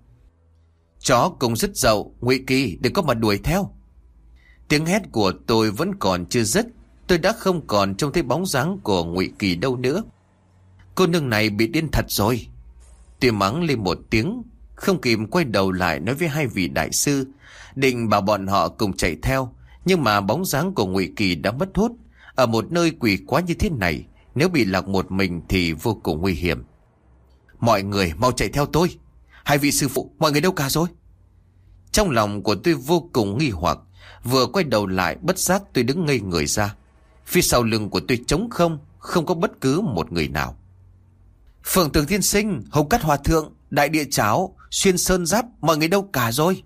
[SPEAKER 2] Chó cùng dứt dậu, Ngụy Kỳ đừng có mà đuổi theo. Tiếng hét của tôi vẫn còn chưa dứt. Tôi đã không còn trông thấy bóng dáng của Ngụy Kỳ đâu nữa. Cô nương này bị điên thật rồi. Tôi mắng lên một tiếng, không kịp quay đầu lại nói với hai vị đại sư, định bảo bọn họ cùng chạy theo. Nhưng mà bóng dáng của Ngụy Kỳ đã mất hút. Ở một nơi quỷ quá như thế này, nếu bị lạc một mình thì vô cùng nguy hiểm. Mọi người mau chạy theo tôi. Hai vị sư phụ, mọi người đâu cả rồi? Trong lòng của tôi vô cùng nghi hoặc. Vừa quay đầu lại, bất giác tôi đứng ngây người ra. Phía sau lưng của tôi trống không, không có bất cứ một người nào. Phượng Tường Tiên Sinh, Hồng Cát Hòa Thượng, Đại Địa Cháo, Xuyên Sơn Giáp, mọi người đâu cả rồi?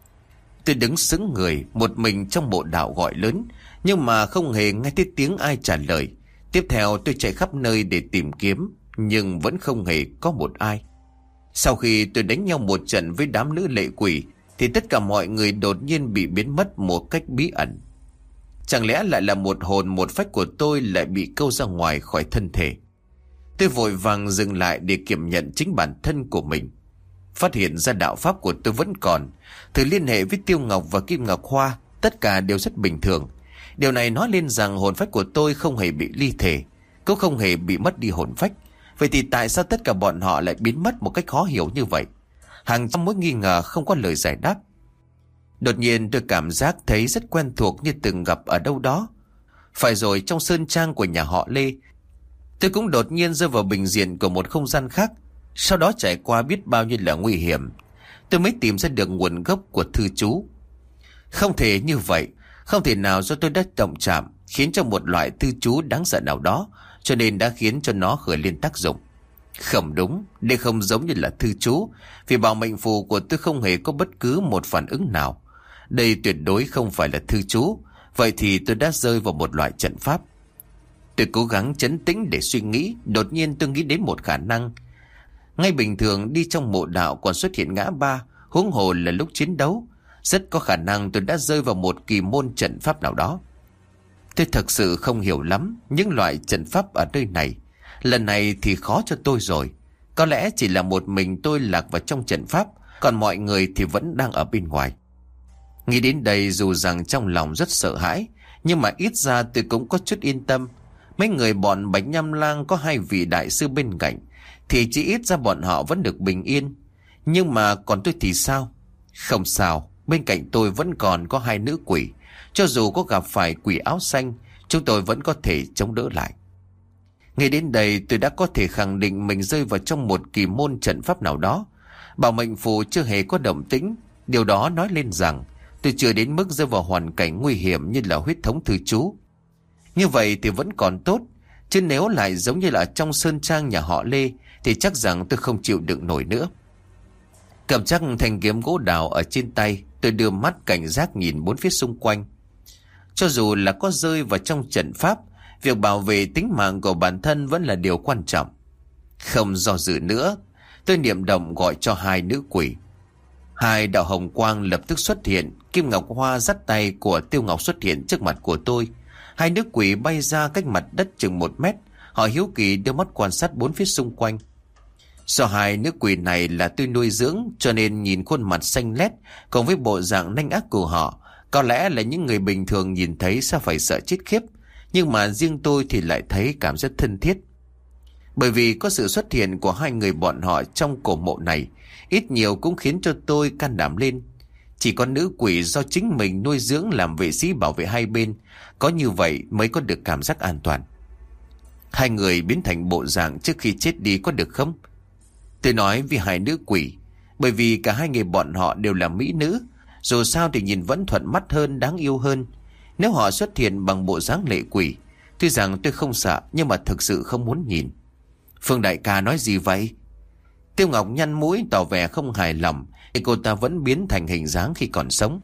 [SPEAKER 2] Tôi đứng sững người, một mình trong mộ đạo gọi lớn, nhưng mà không hề nghe thấy tiếng ai trả lời. Tiếp theo tôi chạy khắp nơi để tìm kiếm, nhưng vẫn không hề có một ai. Sau khi tôi đánh nhau một trận với đám nữ lệ quỷ, thì tất cả mọi người đột nhiên bị biến mất một cách bí ẩn. Chẳng lẽ lại là một hồn một phách của tôi lại bị câu ra ngoài khỏi thân thể? Tôi vội vàng dừng lại để kiểm nhận chính bản thân của mình. Phát hiện ra đạo pháp của tôi vẫn còn. Thử liên hệ với Tiêu Ngọc và Kim Ngọc Hoa, tất cả đều rất bình thường. Điều này nói lên rằng hồn phách của tôi không hề bị ly thể, cũng không hề bị mất đi hồn phách. Vậy thì tại sao tất cả bọn họ lại biến mất một cách khó hiểu như vậy? Hàng trăm mối nghi ngờ không có lời giải đáp. Đột nhiên tôi cảm giác thấy rất quen thuộc, như từng gặp ở đâu đó. Phải rồi, trong sơn trang của nhà họ Lê, tôi cũng đột nhiên rơi vào bình diện của một không gian khác. Sau đó trải qua biết bao nhiêu là nguy hiểm, tôi mới tìm ra được nguồn gốc của thư chú. Không thể như vậy, không thể nào do tôi đã động chạm khiến cho một loại thư chú đáng sợ nào đó, cho nên đã khiến cho nó khởi lên tác dụng. Không đúng, đây không giống như là thư chú, vì bảo mệnh phù của tôi không hề có bất cứ một phản ứng nào. Đây tuyệt đối không phải là thư chú. Vậy thì tôi đã rơi vào một loại trận pháp. Tôi cố gắng trấn tĩnh để suy nghĩ. Đột nhiên tôi nghĩ đến một khả năng. Ngay bình thường đi trong mộ đạo còn xuất hiện ngã ba, huống hồ là lúc chiến đấu. Rất có khả năng tôi đã rơi vào một kỳ môn trận pháp nào đó. Tôi thật sự không hiểu lắm những loại trận pháp ở nơi này. Lần này thì khó cho tôi rồi. Có lẽ chỉ là một mình tôi lạc vào trong trận pháp, còn mọi người thì vẫn đang ở bên ngoài. Nghĩ đến đây, dù rằng trong lòng rất sợ hãi, nhưng mà ít ra tôi cũng có chút yên tâm. Mấy người bọn Bạch Nham Lang có hai vị đại sư bên cạnh, thì chỉ ít ra bọn họ vẫn được bình yên. Nhưng mà còn tôi thì sao? Không sao, bên cạnh tôi vẫn còn có hai nữ quỷ. Cho dù có gặp phải quỷ áo xanh, chúng tôi vẫn có thể chống đỡ lại. Ngay đến đây tôi đã có thể khẳng định mình rơi vào trong một kỳ môn trận pháp nào đó. Bảo mệnh phù chưa hề có động tĩnh. Điều đó nói lên rằng tôi chưa đến mức rơi vào hoàn cảnh nguy hiểm như là huyết thống thư chú. Như vậy thì vẫn còn tốt, chứ nếu lại giống như là trong sơn trang nhà họ Lê thì chắc rằng tôi không chịu đựng nổi nữa. Cầm chắc thanh kiếm gỗ đào ở trên tay, tôi đưa mắt cảnh giác nhìn bốn phía xung quanh. Cho dù là có rơi vào trong trận pháp, việc bảo vệ tính mạng của bản thân vẫn là điều quan trọng. Không do dự nữa, tôi niệm động gọi cho hai nữ quỷ. Hai đạo hồng quang lập tức xuất hiện. Kim Ngọc Hoa dắt tay của Tiêu Ngọc xuất hiện trước mặt của tôi. Hai nữ quỷ bay ra cách mặt đất chừng 1 mét. Họ hiếu kỳ đưa mắt quan sát bốn phía xung quanh. Do hai nữ quỷ này là tôi nuôi dưỡng, cho nên nhìn khuôn mặt xanh lét cùng với bộ dạng nanh ác của họ, có lẽ là những người bình thường nhìn thấy sẽ phải sợ chết khiếp. Nhưng mà riêng tôi thì lại thấy cảm giác thân thiết. Bởi vì có sự xuất hiện của hai người bọn họ trong cổ mộ này, ít nhiều cũng khiến cho tôi can đảm lên. Chỉ có nữ quỷ do chính mình nuôi dưỡng làm vệ sĩ bảo vệ hai bên, có như vậy mới có được cảm giác an toàn. Hai người biến thành bộ dạng trước khi chết đi có được không? Tôi nói vì hai nữ quỷ, bởi vì cả hai người bọn họ đều là mỹ nữ, dù sao thì nhìn vẫn thuận mắt hơn, đáng yêu hơn. Nếu họ xuất hiện bằng bộ dáng lệ quỷ, tuy rằng tôi không sợ nhưng mà thực sự không muốn nhìn. Phương đại ca nói gì vậy? Tiêu Ngọc nhăn mũi tỏ vẻ không hài lòng, thì cô ta vẫn biến thành hình dáng khi còn sống.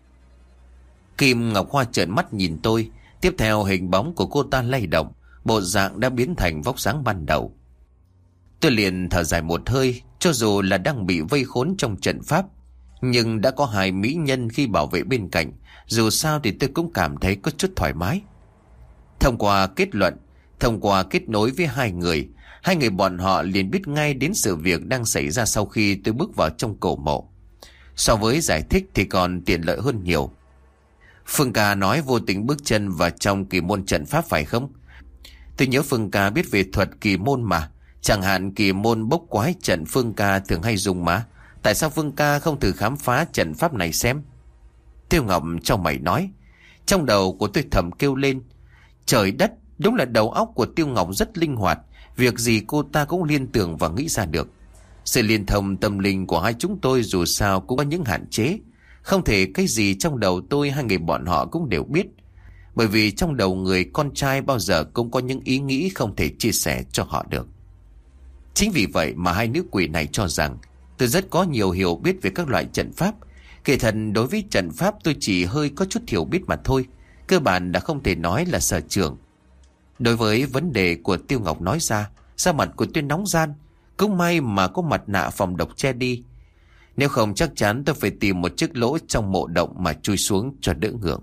[SPEAKER 2] Kim Ngọc Hoa trợn mắt nhìn tôi, tiếp theo hình bóng của cô ta lay động, bộ dạng đã biến thành vóc dáng ban đầu. Tôi liền thở dài một hơi, cho dù là đang bị vây khốn trong trận pháp, nhưng đã có hai mỹ nhân khi bảo vệ bên cạnh, dù sao thì tôi cũng cảm thấy có chút thoải mái. Thông qua kết luận, thông qua kết nối với hai người bọn họ liền biết ngay đến sự việc đang xảy ra sau khi tôi bước vào trong cổ mộ. So với giải thích thì còn tiện lợi hơn nhiều. Phương ca nói vô tình bước chân vào trong kỳ môn trận pháp phải không? Tôi nhớ Phương ca biết về thuật kỳ môn mà, Chẳng hạn kỳ môn bốc quái trận Phương ca thường hay dùng mà. Tại sao Phương ca không thử khám phá trận pháp này xem? Tiêu Ngọc trong mày nói. Trong đầu của tôi thầm kêu lên. Trời đất, đúng là đầu óc của Tiêu Ngọc rất linh hoạt. Việc gì cô ta cũng liên tưởng và nghĩ ra được. Sự liên thông tâm linh của hai chúng tôi dù sao cũng có những hạn chế. Không thể cái gì trong đầu tôi hai người bọn họ cũng đều biết. Bởi vì trong đầu người con trai bao giờ cũng có những ý nghĩ không thể chia sẻ cho họ được. Chính vì vậy mà hai nữ quỷ này cho rằng tôi rất có nhiều hiểu biết về các loại trận pháp. Kể thật đối với trận pháp tôi chỉ hơi có chút hiểu biết mà thôi. Cơ bản đã không thể nói là sở trường. Đối với vấn đề của Tiêu Ngọc nói ra, da mặt của tôi nóng gian. Cũng may mà có mặt nạ phòng độc che đi. Nếu không chắc chắn tôi phải tìm một chiếc lỗ trong mộ động mà chui xuống cho đỡ ngượng.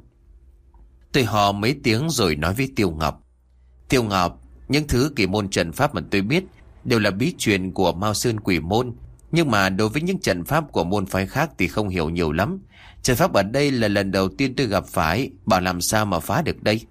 [SPEAKER 2] Tôi hò mấy tiếng rồi nói với Tiêu Ngọc. Tiêu Ngọc, những thứ kỳ môn trận pháp mà tôi biết đều là bí truyền của Mao Sơn Quỷ môn. Nhưng mà đối với những trận pháp của môn phái khác thì không hiểu nhiều lắm. Trận pháp ở đây là lần đầu tiên tôi gặp phải, bảo làm sao mà phá được đây?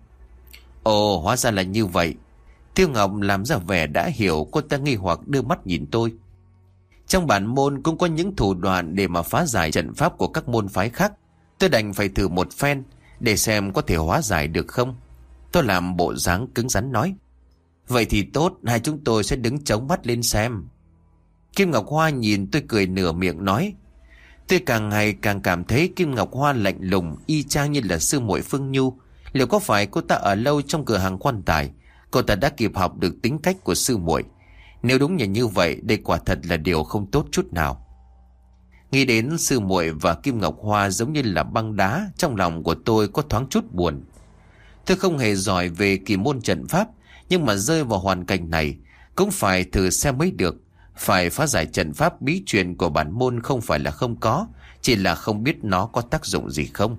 [SPEAKER 2] Ồ, hóa ra là như vậy. Tiêu Ngọc làm ra vẻ đã hiểu, cô ta nghi hoặc đưa mắt nhìn tôi. Trong bản môn cũng có những thủ đoạn để mà phá giải trận pháp của các môn phái khác. Tôi đành phải thử một phen để xem có thể hóa giải được không. Tôi làm bộ dáng cứng rắn nói. Vậy thì tốt, hai chúng tôi sẽ đứng chống mắt lên xem. Kim Ngọc Hoa nhìn tôi cười nửa miệng nói. Tôi càng ngày càng cảm thấy Kim Ngọc Hoa lạnh lùng, y chang như là sư muội Phương Nhu. Liệu có phải cô ta ở lâu trong cửa hàng quan tài, cô ta đã kịp học được tính cách của sư muội? Nếu đúng như vậy, đây quả thật là điều không tốt chút nào. Nghĩ đến sư muội và Kim Ngọc Hoa giống như là băng đá, trong lòng của tôi có thoáng chút buồn. Tôi không hề giỏi về kỳ môn trận pháp, nhưng mà rơi vào hoàn cảnh này cũng phải thử xem mới được. Phải phá giải trận pháp bí truyền của bản môn không phải là không có, chỉ là không biết nó có tác dụng gì không.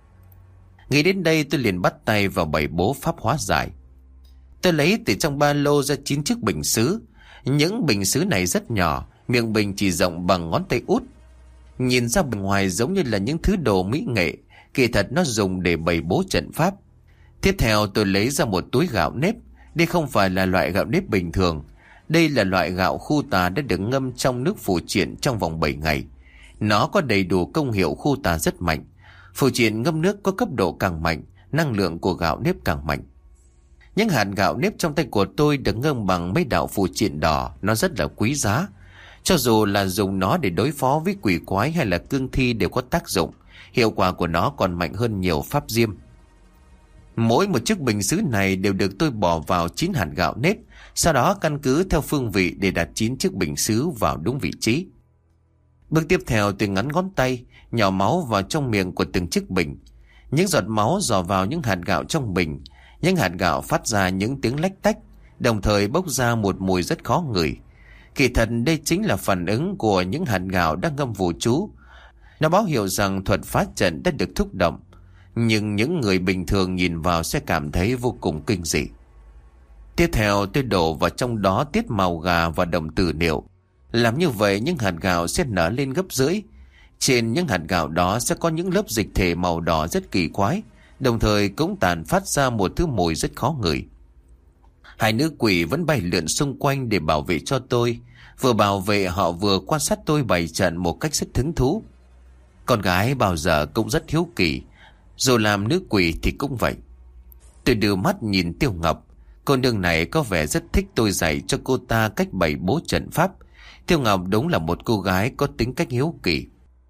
[SPEAKER 2] Nghĩ đến đây tôi liền bắt tay vào bày bố pháp hóa giải. Tôi lấy từ trong ba lô ra 9 chiếc bình sứ. Những bình sứ này rất nhỏ, miệng bình chỉ rộng bằng ngón tay út. Nhìn ra bên ngoài giống như là những thứ đồ mỹ nghệ, kỳ thật nó dùng để bày bố trận pháp. Tiếp theo tôi lấy ra một túi gạo nếp. Đây không phải là loại gạo nếp bình thường. Đây là loại gạo khu tà đã được ngâm trong nước phù triện trong vòng 7 ngày. Nó có đầy đủ công hiệu khu tà rất mạnh. Phù triện ngâm nước có cấp độ càng mạnh, năng lượng của gạo nếp càng mạnh. Những hạt gạo nếp trong tay của tôi được ngâm bằng mấy đạo phù triện đỏ, nó rất là quý giá. Cho dù là dùng nó để đối phó với quỷ quái hay là cương thi đều có tác dụng. Hiệu quả của nó còn mạnh hơn nhiều pháp diêm. Mỗi một chiếc bình sứ này đều được tôi bỏ vào 9 hạt gạo nếp, sau đó căn cứ theo phương vị để đặt 9 chiếc bình sứ vào đúng vị trí. Bước tiếp theo tôi ngắn ngón tay, nhỏ máu vào trong miệng của từng chiếc bình. Những giọt máu dò vào những hạt gạo trong bình. Những hạt gạo phát ra những tiếng lách tách, đồng thời bốc ra một mùi rất khó ngửi. Kỳ thật đây chính là phản ứng của những hạt gạo đang ngâm phù chú. Nó báo hiệu rằng thuật phá trận đã được thúc động. Nhưng những người bình thường nhìn vào sẽ cảm thấy vô cùng kinh dị. Tiếp theo tôi đổ vào trong đó tiết màu gà và đồng tử niệu. Làm như vậy những hạt gạo sẽ nở lên gấp rưỡi. Trên những hạt gạo đó sẽ có những lớp dịch thể màu đỏ rất kỳ quái, đồng thời cũng tàn phát ra một thứ mùi rất khó ngửi. Hai nữ quỷ vẫn bay lượn xung quanh để bảo vệ cho tôi. Vừa bảo vệ họ vừa quan sát tôi bày trận một cách rất hứng thú. Con gái bao giờ cũng rất hiếu kỳ, dù làm nữ quỷ thì cũng vậy. Tôi đưa mắt nhìn Tiêu Ngọc. Cô nương này có vẻ rất thích tôi dạy cho cô ta cách bày bố trận pháp. Tiêu Ngọc đúng là một cô gái có tính cách hiếu kỳ.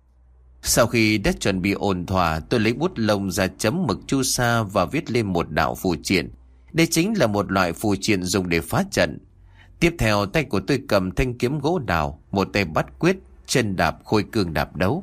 [SPEAKER 2] Sau khi đã chuẩn bị ổn thỏa, tôi lấy bút lông ra chấm mực chu sa và viết lên một đạo phù triện. Đây chính là một loại phù triện dùng để phá trận. Tiếp theo tay của tôi cầm thanh kiếm gỗ đào, một tay bắt quyết, chân đạp khôi cương đạp đấu.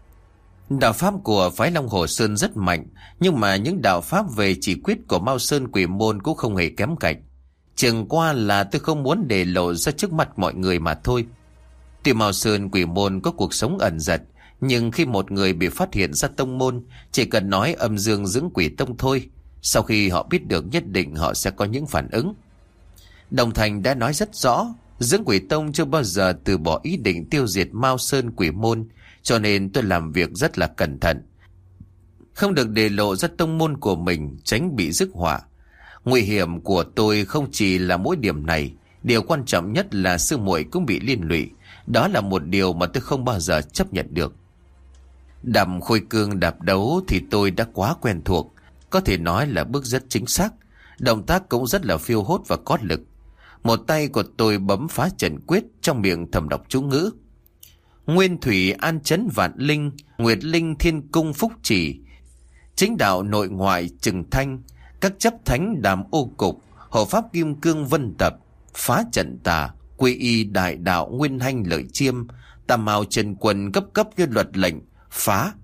[SPEAKER 2] Đạo pháp của phái Long Hồ Sơn rất mạnh, nhưng mà những đạo pháp về chỉ quyết của Mao Sơn Quỷ môn cũng không hề kém cạnh. Chẳng qua là tôi không muốn để lộ ra trước mặt mọi người mà thôi. Tuy Mao Sơn Quỷ môn có cuộc sống ẩn dật, nhưng khi một người bị phát hiện ra tông môn, chỉ cần nói âm dương dưỡng quỷ tông thôi, sau khi họ biết được nhất định họ sẽ có những phản ứng. Đồng Thành đã nói rất rõ, dưỡng quỷ tông chưa bao giờ từ bỏ ý định tiêu diệt Mao Sơn Quỷ môn, cho nên tôi làm việc rất là cẩn thận. Không được để lộ ra tông môn của mình, tránh bị rước họa. Nguy hiểm của tôi không chỉ là mỗi điểm này, Điều quan trọng nhất là sư muội cũng bị liên lụy. Đó là một điều mà tôi không bao giờ chấp nhận được. Đạp khôi cương đạp đấu thì tôi đã quá quen thuộc. Có thể nói là bước rất chính xác. Động tác cũng rất là phiêu hốt và có lực. Một tay của tôi bấm phá trận quyết, trong miệng thầm đọc chú ngữ. Nguyên thủy an chấn vạn linh, nguyệt linh thiên cung phúc chỉ. Chính đạo nội ngoại trừng thanh, các chấp thánh đàm ô cục, hộ pháp kim cương vân tập. Phá trận tà, quy y đại đạo nguyên hanh lợi chiêm, tam mao trần quần cấp cấp như luật lệnh, phá.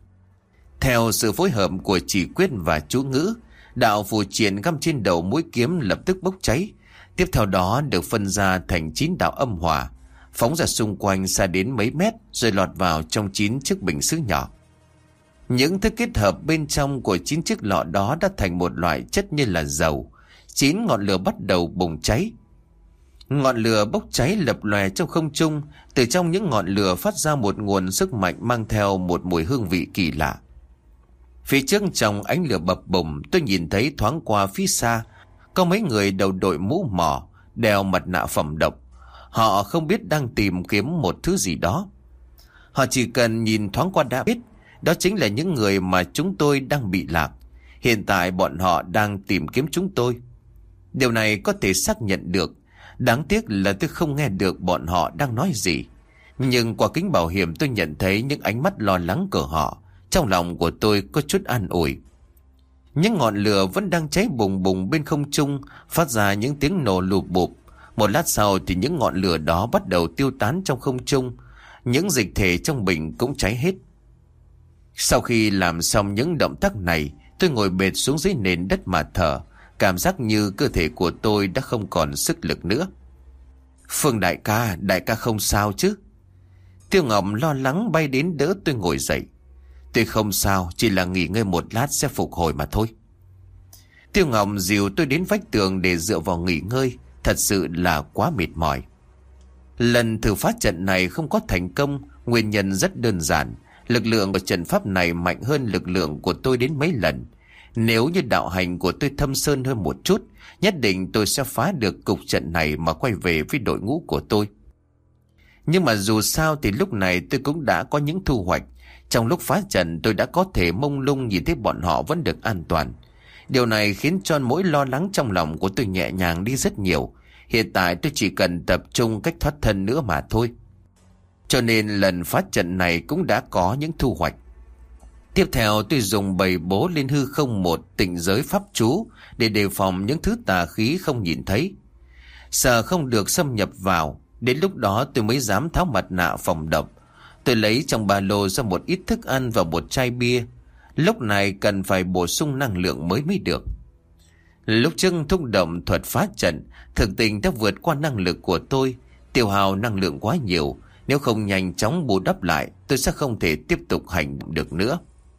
[SPEAKER 2] Theo sự phối hợp của chỉ quyết và chú ngữ, đạo phù triện găm trên đầu mũi kiếm lập tức bốc cháy. Tiếp theo đó được phân ra thành 9 đạo âm hỏa, phóng ra xung quanh xa đến mấy mét rồi lọt vào trong 9 chiếc bình sứ nhỏ. Những thứ kết hợp bên trong của 9 chiếc lọ đó đã thành một loại chất như là dầu. 9 ngọn lửa bắt đầu bùng cháy. Ngọn lửa bốc cháy lập lòe trong không trung. Từ trong những ngọn lửa phát ra một nguồn sức mạnh mang theo một mùi hương vị kỳ lạ. Phía trước trong ánh lửa bập bùng, tôi nhìn thấy thoáng qua phía xa có mấy người đầu đội mũ mỏ, đeo mặt nạ phẩm độc. Họ không biết đang tìm kiếm một thứ gì đó. Họ chỉ cần nhìn thoáng qua đã biết đó chính là những người mà chúng tôi đang bị lạc. Hiện tại bọn họ đang tìm kiếm chúng tôi. Điều này có thể xác nhận được. Đáng tiếc là tôi không nghe được bọn họ đang nói gì. Nhưng qua kính bảo hiểm tôi nhận thấy những ánh mắt lo lắng của họ. Trong lòng của tôi có chút an ủi. Những ngọn lửa vẫn đang cháy bùng bùng bên không trung, phát ra những tiếng nổ lụp bụp. Một lát sau thì những ngọn lửa đó bắt đầu tiêu tán trong không trung. Những dịch thể trong bình cũng cháy hết. Sau khi làm xong những động tác này, tôi ngồi bệt xuống dưới nền đất mà thở. Cảm giác như cơ thể của tôi đã không còn sức lực nữa. Phương đại ca không sao chứ? Tiêu Ngọc lo lắng bay đến đỡ tôi ngồi dậy. Tôi không sao, chỉ là nghỉ ngơi một lát sẽ phục hồi mà thôi. Tiêu Ngọc dìu tôi đến vách tường để dựa vào nghỉ ngơi. Thật sự là quá mệt mỏi. Lần thử phá trận này không có thành công. Nguyên nhân rất đơn giản. Lực lượng của trận pháp này mạnh hơn lực lượng của tôi đến mấy lần. Nếu như đạo hành của tôi thâm sơn hơn một chút, nhất định tôi sẽ phá được cục trận này mà quay về với đội ngũ của tôi. Nhưng mà dù sao thì lúc này tôi cũng đã có những thu hoạch. Trong lúc phá trận tôi đã có thể mông lung nhìn thấy bọn họ vẫn được an toàn. Điều này khiến cho mỗi lo lắng trong lòng của tôi nhẹ nhàng đi rất nhiều. Hiện tại tôi chỉ cần tập trung cách thoát thân nữa mà thôi. Cho nên lần phá trận này cũng đã có những thu hoạch. Tiếp theo tôi dùng bầy bố lên hư không một tịnh giới pháp chú để đề phòng những thứ tà khí không nhìn thấy. Sợ không được xâm nhập vào, đến lúc đó tôi mới dám tháo mặt nạ phòng độc. Tôi lấy trong ba lô ra một ít thức ăn và một chai bia. Lúc này cần phải bổ sung năng lượng mới được. Lúc trước thúc động thuật phá trận, thực tình đã vượt qua năng lực của tôi, tiêu hao năng lượng quá nhiều. Nếu không nhanh chóng bù đắp lại, tôi sẽ không thể tiếp tục hành động được nữa.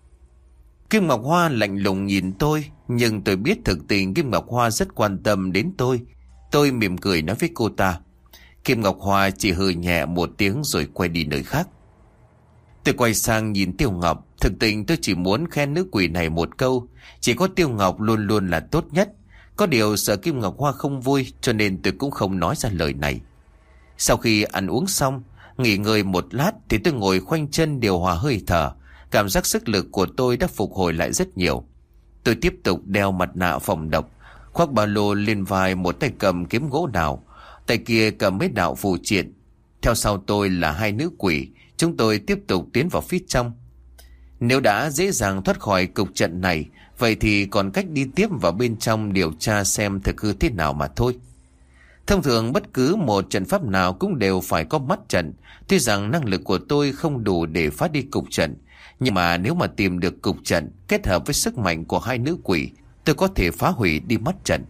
[SPEAKER 2] Kim Ngọc Hoa lạnh lùng nhìn tôi, nhưng tôi biết thực tình Kim Ngọc Hoa rất quan tâm đến tôi. Tôi mỉm cười nói với cô ta. Kim Ngọc Hoa chỉ hừ nhẹ một tiếng rồi quay đi nơi khác. Tôi quay sang nhìn Tiêu Ngọc. Thực tình tôi chỉ muốn khen nữ quỷ này một câu. Chỉ có Tiêu Ngọc luôn luôn là tốt nhất. Có điều sợ Kim Ngọc Hoa không vui, cho nên tôi cũng không nói ra lời này. Sau khi ăn uống xong, nghỉ ngơi một lát thì tôi ngồi khoanh chân điều hòa hơi thở. Cảm giác sức lực của tôi đã phục hồi lại rất nhiều. Tôi tiếp tục đeo mặt nạ phòng độc, khoác ba lô lên vai, một tay cầm kiếm gỗ đào, tay kia cầm mấy đạo phù triện. Theo sau tôi là hai nữ quỷ. Chúng tôi tiếp tục tiến vào phía trong. Nếu đã dễ dàng thoát khỏi cục trận này, vậy thì còn cách đi tiếp vào bên trong điều tra xem thực hư thế nào mà thôi. Thông thường bất cứ một trận pháp nào cũng đều phải có mắt trận. Tuy rằng năng lực của tôi không đủ để phá đi cục trận, nhưng mà nếu mà tìm được cục trận kết hợp với sức mạnh của hai nữ quỷ, tôi có thể phá hủy đi mắt trận.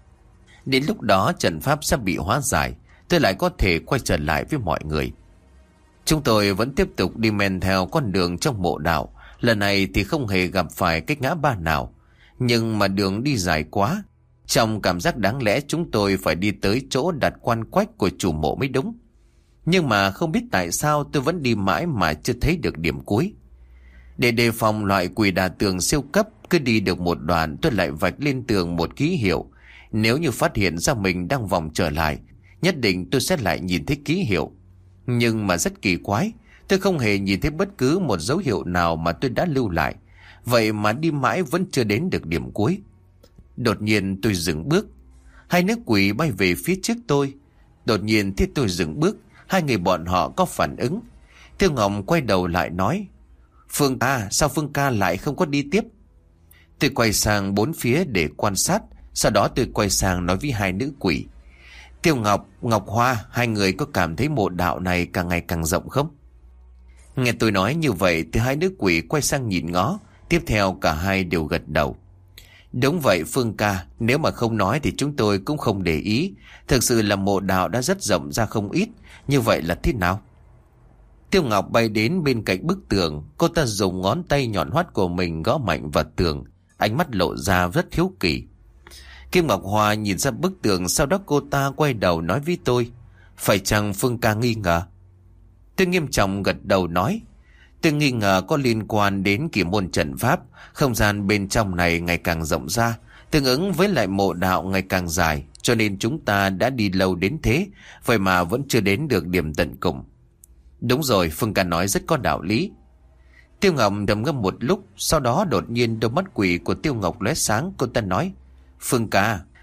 [SPEAKER 2] Đến lúc đó trận pháp sẽ bị hóa giải, tôi lại có thể quay trở lại với mọi người. Chúng tôi vẫn tiếp tục đi men theo con đường trong mộ đạo. Lần này thì không hề gặp phải cái ngã ba nào, nhưng mà đường đi dài quá. Trong cảm giác đáng lẽ chúng tôi phải đi tới chỗ đặt quan quách của chủ mộ mới đúng. Nhưng mà không biết tại sao tôi vẫn đi mãi mà chưa thấy được điểm cuối. Để đề phòng loại quỷ đà tường siêu cấp, cứ đi được một đoạn tôi lại vạch lên tường một ký hiệu. Nếu như phát hiện ra mình đang vòng trở lại nhất định tôi sẽ lại nhìn thấy ký hiệu. Nhưng mà rất kỳ quái, tôi không hề nhìn thấy bất cứ một dấu hiệu nào mà tôi đã lưu lại. Vậy mà đi mãi vẫn chưa đến được điểm cuối. Đột nhiên tôi dừng bước. Hai nữ quỷ bay về phía trước tôi. Đột nhiên thấy tôi dừng bước, hai người bọn họ có phản ứng. Tiêu Ngọc quay đầu lại nói: Phương ca, sao Phương ca lại không có đi tiếp? Tôi quay sang bốn phía để quan sát. Sau đó tôi quay sang nói với hai nữ quỷ: Tiêu Ngọc, Ngọc Hoa, hai người có cảm thấy mộ đạo này càng ngày càng rộng không? Nghe tôi nói như vậy thì hai nữ quỷ quay sang nhìn ngó. Tiếp theo cả hai đều gật đầu. Đúng vậy Phương ca, nếu mà không nói thì chúng tôi cũng không để ý. Thực sự là mộ đạo đã rất rộng ra không ít. Như vậy là thế nào? Tiêu Ngọc bay đến bên cạnh bức tường. Cô ta dùng ngón tay nhọn hoắt của mình gõ mạnh vào tường. Ánh mắt lộ ra rất hiếu kỳ. Kim Ngọc Hoa nhìn ra bức tường. Sau đó cô ta quay đầu nói với tôi: Phải chăng Phương ca nghi ngờ? Tôi nghiêm trọng gật đầu nói: Tôi nghi ngờ có liên quan đến kỳ môn trận pháp. Không gian bên trong này ngày càng rộng ra, tương ứng với lại mộ đạo ngày càng dài, cho nên chúng ta đã đi lâu đến thế, vậy mà vẫn chưa đến được điểm tận cùng. Đúng rồi, Phương ca nói rất có đạo lý. Tiêu Ngọc trầm ngâm một lúc, sau đó đột nhiên đôi mắt quỷ của Tiêu Ngọc lóe sáng. Cô ta nói: Phương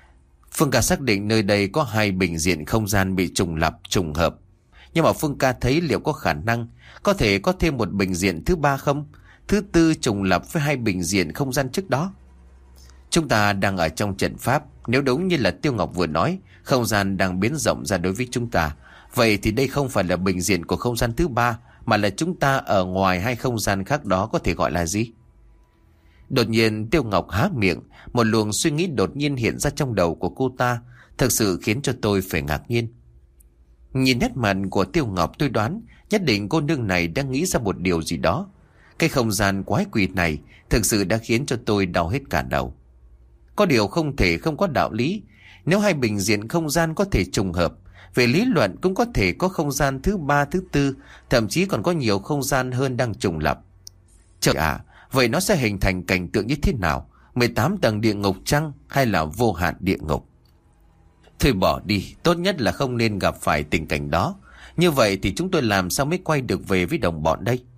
[SPEAKER 2] ca xác định nơi đây có hai bình diện không gian bị trùng lặp trùng hợp. Nhưng mà Phương ca thấy liệu có khả năng có thể có thêm một bình diện thứ ba không? Thứ tư trùng lặp với hai bình diện không gian trước đó. Chúng ta đang ở trong trận pháp. Nếu đúng như là Tiêu Ngọc vừa nói, không gian đang biến rộng ra đối với chúng ta, vậy thì đây không phải là bình diện của không gian thứ ba, mà là chúng ta ở ngoài hai không gian khác đó có thể gọi là gì? Đột nhiên Tiêu Ngọc há miệng. Một luồng suy nghĩ đột nhiên hiện ra trong đầu của cô ta, thực sự khiến cho tôi phải ngạc nhiên. Nhìn nét mặt của Tiêu Ngọc, tôi đoán nhất định cô nương này đang nghĩ ra một điều gì đó. Cái không gian quái quỷ này thực sự đã khiến cho tôi đau hết cả đầu. Có điều không thể không có đạo lý. Nếu hai bình diện không gian có thể trùng hợp, về lý luận cũng có thể có không gian thứ ba, thứ tư, thậm chí còn có nhiều không gian hơn đang trùng lặp. Trời ạ, vậy nó sẽ hình thành cảnh tượng như thế nào? 18 tầng địa ngục chăng, hay là vô hạn địa ngục? Thôi bỏ đi, tốt nhất là không nên gặp phải tình cảnh đó. Như vậy thì chúng tôi làm sao mới quay được về với đồng bọn đây?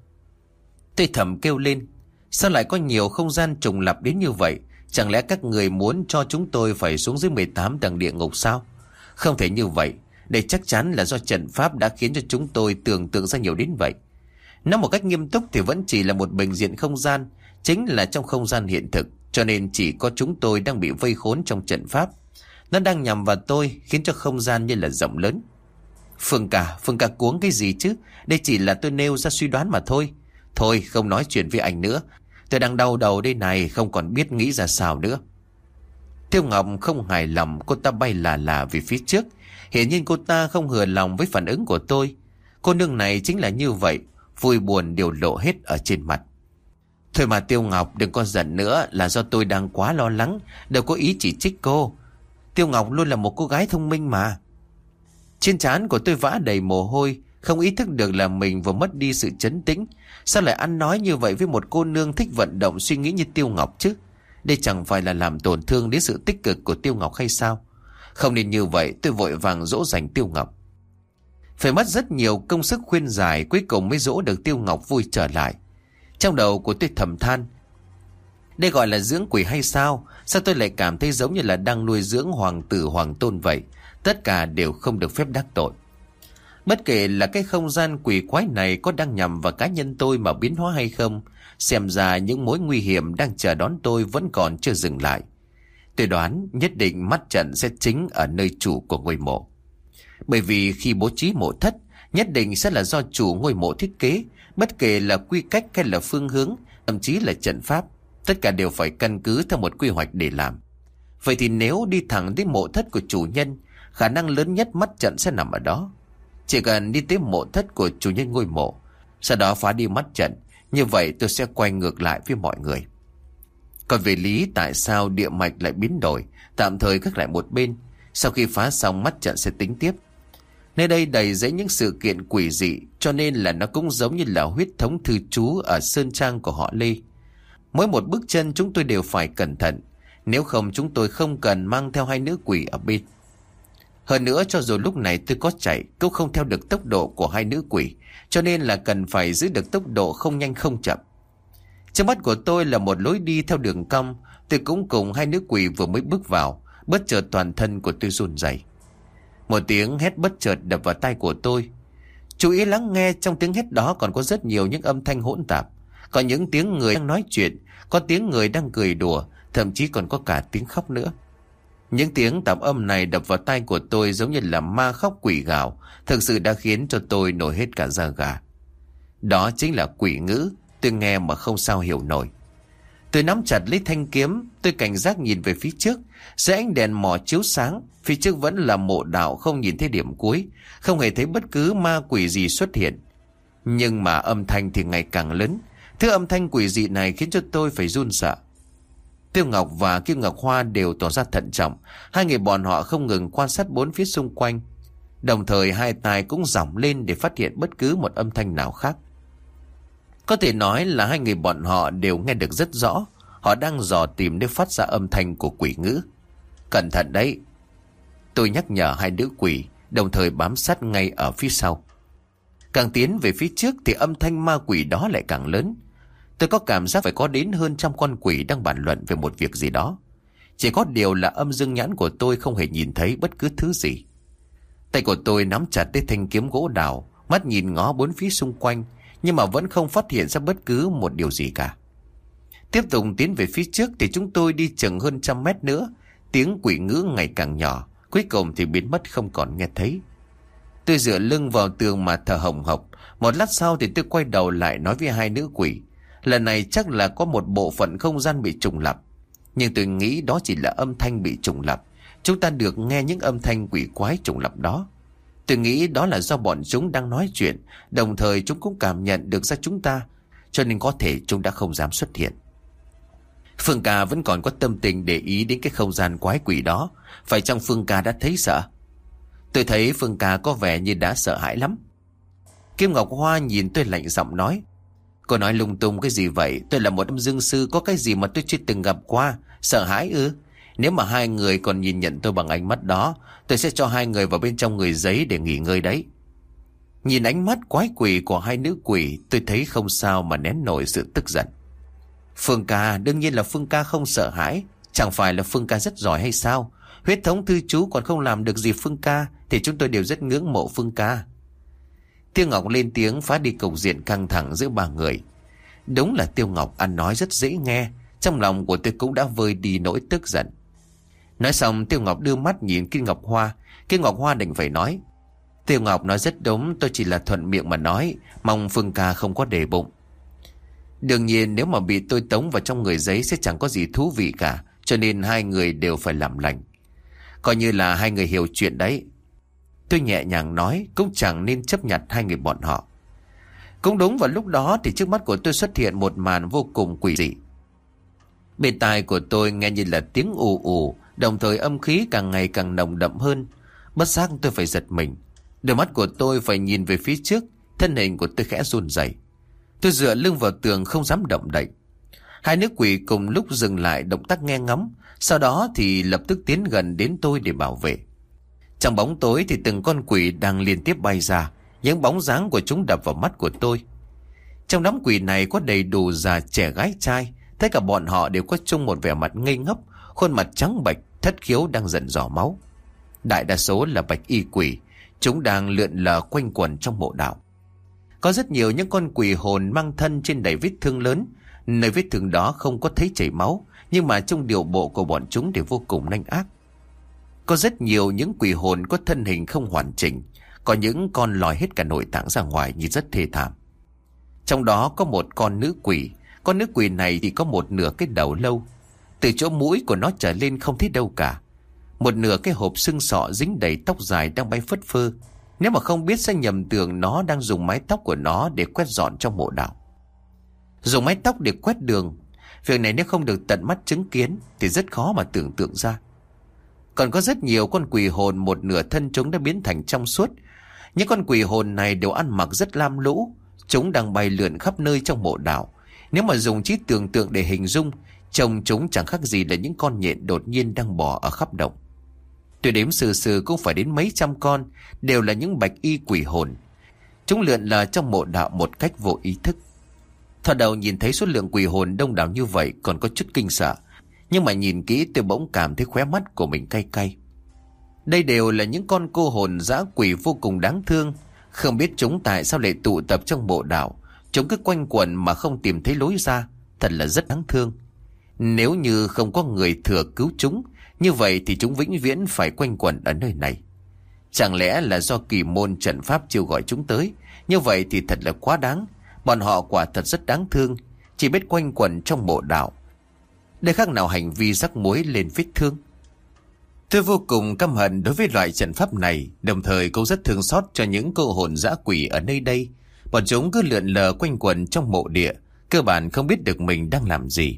[SPEAKER 2] Tôi thầm kêu lên: Sao lại có nhiều không gian trùng lặp đến như vậy? Chẳng lẽ các người muốn cho chúng tôi phải xuống dưới 18 tầng địa ngục sao? Không thể như vậy. Đây chắc chắn là do trận pháp đã khiến cho chúng tôi tưởng tượng ra nhiều đến vậy. Nói một cách nghiêm túc thì vẫn chỉ là một bình diện không gian, chính là trong không gian hiện thực, cho nên chỉ có chúng tôi đang bị vây khốn trong trận pháp. Nó đang nhằm vào tôi, khiến cho không gian như là rộng lớn. Phương ca cuống cái gì chứ? Đây chỉ là tôi nêu ra suy đoán mà thôi. Thôi không nói chuyện với anh nữa, tôi đang đau đầu đây này, không còn biết nghĩ ra sao nữa. Tiêu Ngọc không hài lòng, cô ta bay là về phía trước. Hiển nhiên cô ta không hvừa lòng với phản ứng của tôi. Cô nương này chính là như vậy, vui buồn đều lộ hết ở trên mặt. Thôi mà Tiêu Ngọc đừng có giận nữa, là do tôi đang quá lo lắng, đâu có ý chỉ trích cô. Tiêu Ngọc luôn là một cô gái thông minh mà. Trên trán của tôi vã đầy mồ hôi, không ý thức được là mình vừa mất đi sự trấn tĩnh. Sao lại ăn nói như vậy với một cô nương thích vận động suy nghĩ như Tiêu Ngọc chứ? Đây chẳng phải là làm tổn thương đến sự tích cực của Tiêu Ngọc hay sao? Không nên như vậy. Tôi vội vàng dỗ dành Tiêu Ngọc. Phải mất rất nhiều công sức khuyên giải, cuối cùng mới dỗ được Tiêu Ngọc vui trở lại. Trong đầu của tôi thầm than: đây gọi là dưỡng quỷ hay sao? Sao tôi lại cảm thấy giống như là đang nuôi dưỡng hoàng tử hoàng tôn vậy? Tất cả đều không được phép đắc tội. Bất kể là cái không gian quỷ quái này có đang nhằm vào cá nhân tôi mà biến hóa hay không, xem ra những mối nguy hiểm đang chờ đón tôi vẫn còn chưa dừng lại. Tôi đoán nhất định mắt trận sẽ chính ở nơi chủ của ngôi mộ. Bởi vì khi bố trí mộ thất, nhất định sẽ là do chủ ngôi mộ thiết kế. Bất kể là quy cách hay là phương hướng, thậm chí là trận pháp, tất cả đều phải căn cứ theo một quy hoạch để làm. Vậy thì nếu đi thẳng đến mộ thất của chủ nhân, khả năng lớn nhất mắt trận sẽ nằm ở đó. Chỉ cần đi tới mộ thất của chủ nhân ngôi mộ, sau đó phá đi mắt trận, như vậy tôi sẽ quay ngược lại với mọi người. Còn về lý tại sao địa mạch lại biến đổi, tạm thời gác lại một bên. Sau khi phá xong mắt trận sẽ tính tiếp. Nơi đây đầy dẫy những sự kiện quỷ dị, cho nên là nó cũng giống như là huyết thống thư chú ở sơn trang của họ Lê. Mỗi một bước chân chúng tôi đều phải cẩn thận, nếu không chúng tôi không cần mang theo hai nữ quỷ ở bên. Hơn nữa cho dù lúc này tôi có chạy cũng không theo được tốc độ của hai nữ quỷ, cho nên là cần phải giữ được tốc độ không nhanh không chậm. Trước mắt của tôi là một lối đi theo đường cong. Tôi cũng cùng hai nữ quỷ vừa mới bước vào, bất chợt toàn thân của tôi run rẩy. Một tiếng hét bất chợt đập vào tai của tôi. Chú ý lắng nghe, trong tiếng hét đó còn có rất nhiều những âm thanh hỗn tạp. Có những tiếng người đang nói chuyện, có tiếng người đang cười đùa, thậm chí còn có cả tiếng khóc nữa. Những tiếng tạp âm này đập vào tai của tôi giống như là ma khóc quỷ gào, thực sự đã khiến cho tôi nổi hết cả da gà. Đó chính là quỷ ngữ, tôi nghe mà không sao hiểu nổi. Tôi nắm chặt lấy thanh kiếm, tôi cảnh giác nhìn về phía trước. Dưới ánh đèn mò chiếu sáng, phía trước vẫn là mộ đạo không nhìn thấy điểm cuối, không hề thấy bất cứ ma quỷ gì xuất hiện. Nhưng mà âm thanh thì ngày càng lớn. Thứ âm thanh quỷ dị này khiến cho tôi phải run sợ. Tiêu Ngọc và Kim Ngọc Hoa đều tỏ ra thận trọng. Hai người bọn họ không ngừng quan sát bốn phía xung quanh, đồng thời hai tai cũng dỏng lên để phát hiện bất cứ một âm thanh nào khác. Có thể nói là hai người bọn họ đều nghe được rất rõ. Họ đang dò tìm để phát ra âm thanh của quỷ ngữ. Cẩn thận đấy, tôi nhắc nhở hai nữ quỷ, đồng thời bám sát ngay ở phía sau. Càng tiến về phía trước thì âm thanh ma quỷ đó lại càng lớn. Tôi có cảm giác phải có đến hơn 100 con quỷ đang bàn luận về một việc gì đó. Chỉ có điều là âm dương nhãn của tôi không hề nhìn thấy bất cứ thứ gì. Tay của tôi nắm chặt lấy thanh kiếm gỗ đào, mắt nhìn ngó bốn phía xung quanh, nhưng mà vẫn không phát hiện ra bất cứ một điều gì cả. Tiếp tục tiến về phía trước thì chúng tôi đi chừng hơn 100 mét nữa. Tiếng quỷ ngữ ngày càng nhỏ, cuối cùng thì biến mất không còn nghe thấy. Tôi dựa lưng vào tường mà thở hồng hộc. Một lát sau thì tôi quay đầu lại nói với hai nữ quỷ. Lần này chắc là có một bộ phận không gian bị trùng lặp, nhưng tôi nghĩ đó chỉ là âm thanh bị trùng lặp. Chúng ta được nghe những âm thanh quỷ quái trùng lặp đó. Tôi nghĩ đó là do bọn chúng đang nói chuyện, đồng thời chúng cũng cảm nhận được ra chúng ta, cho nên có thể chúng đã không dám xuất hiện. Phương Ca vẫn còn có tâm tình để ý đến cái không gian quái quỷ đó. Phải chăng Phương Ca đã thấy sợ? Tôi thấy Phương Ca có vẻ như đã sợ hãi lắm. Kim Ngọc Hoa nhìn tôi lạnh giọng nói: Cô nói lung tung cái gì vậy? Tôi là một âm dương sư, có cái gì mà tôi chưa từng gặp qua? Sợ hãi ư? Nếu mà hai người còn nhìn nhận tôi bằng ánh mắt đó, tôi sẽ cho hai người vào bên trong người giấy để nghỉ ngơi đấy. Nhìn ánh mắt quái quỷ của hai nữ quỷ, tôi thấy không sao mà nén nổi sự tức giận. Phương Ca, đương nhiên là Phương Ca không sợ hãi. Chẳng phải là Phương Ca rất giỏi hay sao? Huyết thống thư chú còn không làm được gì Phương Ca, thì chúng tôi đều rất ngưỡng mộ Phương Ca. Tiêu Ngọc lên tiếng phá đi cục diện căng thẳng giữa ba người. Đúng là Tiêu Ngọc ăn nói rất dễ nghe. Trong lòng của tôi cũng đã vơi đi nỗi tức giận. Nói xong Tiêu Ngọc đưa mắt nhìn Kim Ngọc Hoa. Kim Ngọc Hoa định phải nói: Tiêu Ngọc nói rất đúng, tôi chỉ là thuận miệng mà nói, mong Phương Ca không có để bụng. Đương nhiên nếu mà bị tôi tống vào trong người giấy sẽ chẳng có gì thú vị cả, cho nên hai người đều phải làm lành. Coi như là hai người hiểu chuyện đấy. Tôi nhẹ nhàng nói, cũng chẳng nên chấp nhận hai người bọn họ. Cũng đúng vào lúc đó thì trước mắt của tôi xuất hiện một màn vô cùng quỷ dị. Bên tai của tôi nghe như là tiếng ù ù, đồng thời âm khí càng ngày càng nồng đậm hơn. Bất giác tôi phải giật mình. Đôi mắt của tôi phải nhìn về phía trước, thân hình của tôi khẽ run rẩy. Tôi dựa lưng vào tường không dám động đậy. Hai nữ quỷ cùng lúc dừng lại động tác nghe ngóng, sau đó thì lập tức tiến gần đến tôi để bảo vệ. Trong bóng tối thì từng con quỷ đang liên tiếp bay ra, những bóng dáng của chúng đập vào mắt của tôi. Trong đám quỷ này có đầy đủ già trẻ gái trai, tất cả bọn họ đều có chung một vẻ mặt ngây ngốc, khuôn mặt trắng bệch, thất khiếu đang dần dò máu. Đại đa số là bạch y quỷ, chúng đang lượn lờ quanh quẩn trong mộ đạo. Có rất nhiều những con quỷ hồn mang thân trên đầy vết thương lớn, nơi vết thương đó không có thấy chảy máu, nhưng mà trong điệu bộ của bọn chúng thì vô cùng nhanh ác. Có rất nhiều những quỷ hồn có thân hình không hoàn chỉnh, có những con lòi hết cả nội tạng ra ngoài nhìn rất thê thảm. Trong đó có một con nữ quỷ này thì có một nửa cái đầu lâu, từ chỗ mũi của nó trở lên không thấy đâu cả. Một nửa cái hộp xương sọ dính đầy tóc dài đang bay phất phơ. Nếu mà không biết sẽ nhầm tưởng nó đang dùng mái tóc của nó để quét dọn trong mộ đạo. Dùng mái tóc để quét đường, việc này nếu không được tận mắt chứng kiến thì rất khó mà tưởng tượng ra. Còn có rất nhiều con quỷ hồn một nửa thân chúng đã biến thành trong suốt. Những con quỷ hồn này đều ăn mặc rất lam lũ, chúng đang bay lượn khắp nơi trong mộ đạo. Nếu mà dùng trí tưởng tượng để hình dung, trông chúng chẳng khác gì là những con nhện đột nhiên đang bò ở khắp động. Tôi đếm sừ sừ cũng phải đến mấy trăm con, đều là những bạch y quỷ hồn. Chúng lượn lờ trong mộ đạo một cách vô ý thức. Thoạt đầu nhìn thấy số lượng quỷ hồn đông đảo như vậy còn có chút kinh sợ, nhưng mà nhìn kỹ tôi bỗng cảm thấy khóe mắt của mình cay cay. Đây đều là những con cô hồn dã quỷ vô cùng đáng thương. Không biết chúng tại sao lại tụ tập trong mộ đạo. Chúng cứ quanh quẩn mà không tìm thấy lối ra, thật là rất đáng thương. Nếu như không có người thừa cứu chúng, như vậy thì chúng vĩnh viễn phải quanh quẩn ở nơi này. Chẳng lẽ là do kỳ môn trận pháp chiêu gọi chúng tới? Như vậy thì thật là quá đáng. Bọn họ quả thật rất đáng thương, chỉ biết quanh quẩn trong mộ đạo. Đây khác nào hành vi rắc muối lên vết thương. Tôi vô cùng căm hận đối với loại trận pháp này, đồng thời cũng rất thương xót cho những cô hồn dã quỷ ở nơi đây. Bọn chúng cứ lượn lờ quanh quẩn trong mộ địa, cơ bản không biết được mình đang làm gì.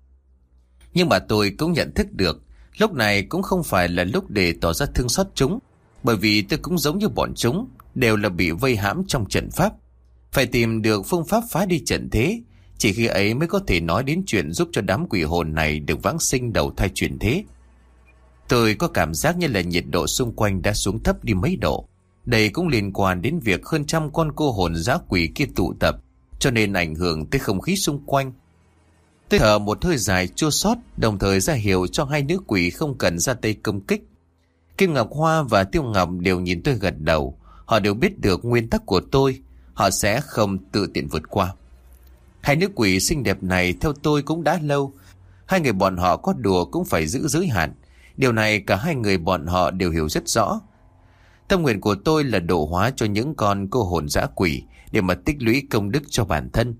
[SPEAKER 2] Nhưng mà tôi cũng nhận thức được, lúc này cũng không phải là lúc để tỏ ra thương xót chúng, bởi vì tôi cũng giống như bọn chúng, đều là bị vây hãm trong trận pháp. Phải tìm được phương pháp phá đi trận thế, chỉ khi ấy mới có thể nói đến chuyện giúp cho đám quỷ hồn này được vãng sinh đầu thai chuyển thế. Tôi có cảm giác như là nhiệt độ xung quanh đã xuống thấp đi mấy độ. Đây cũng liên quan đến việc hơn trăm con cô hồn dã quỷ kia tụ tập, cho nên ảnh hưởng tới không khí xung quanh. Tôi thở một hơi dài chua xót, đồng thời ra hiệu cho hai nữ quỷ không cần ra tay công kích. Kim Ngọc Hoa và Tiêu Ngọc đều nhìn tôi gật đầu. Họ đều biết được nguyên tắc của tôi, họ sẽ không tự tiện vượt qua. Hai nữ quỷ xinh đẹp này theo tôi cũng đã lâu. Hai người bọn họ có đùa cũng phải giữ giới hạn. Điều này cả hai người bọn họ đều hiểu rất rõ. Tâm nguyện của tôi là độ hóa cho những con cô hồn dã quỷ để mà tích lũy công đức cho bản thân.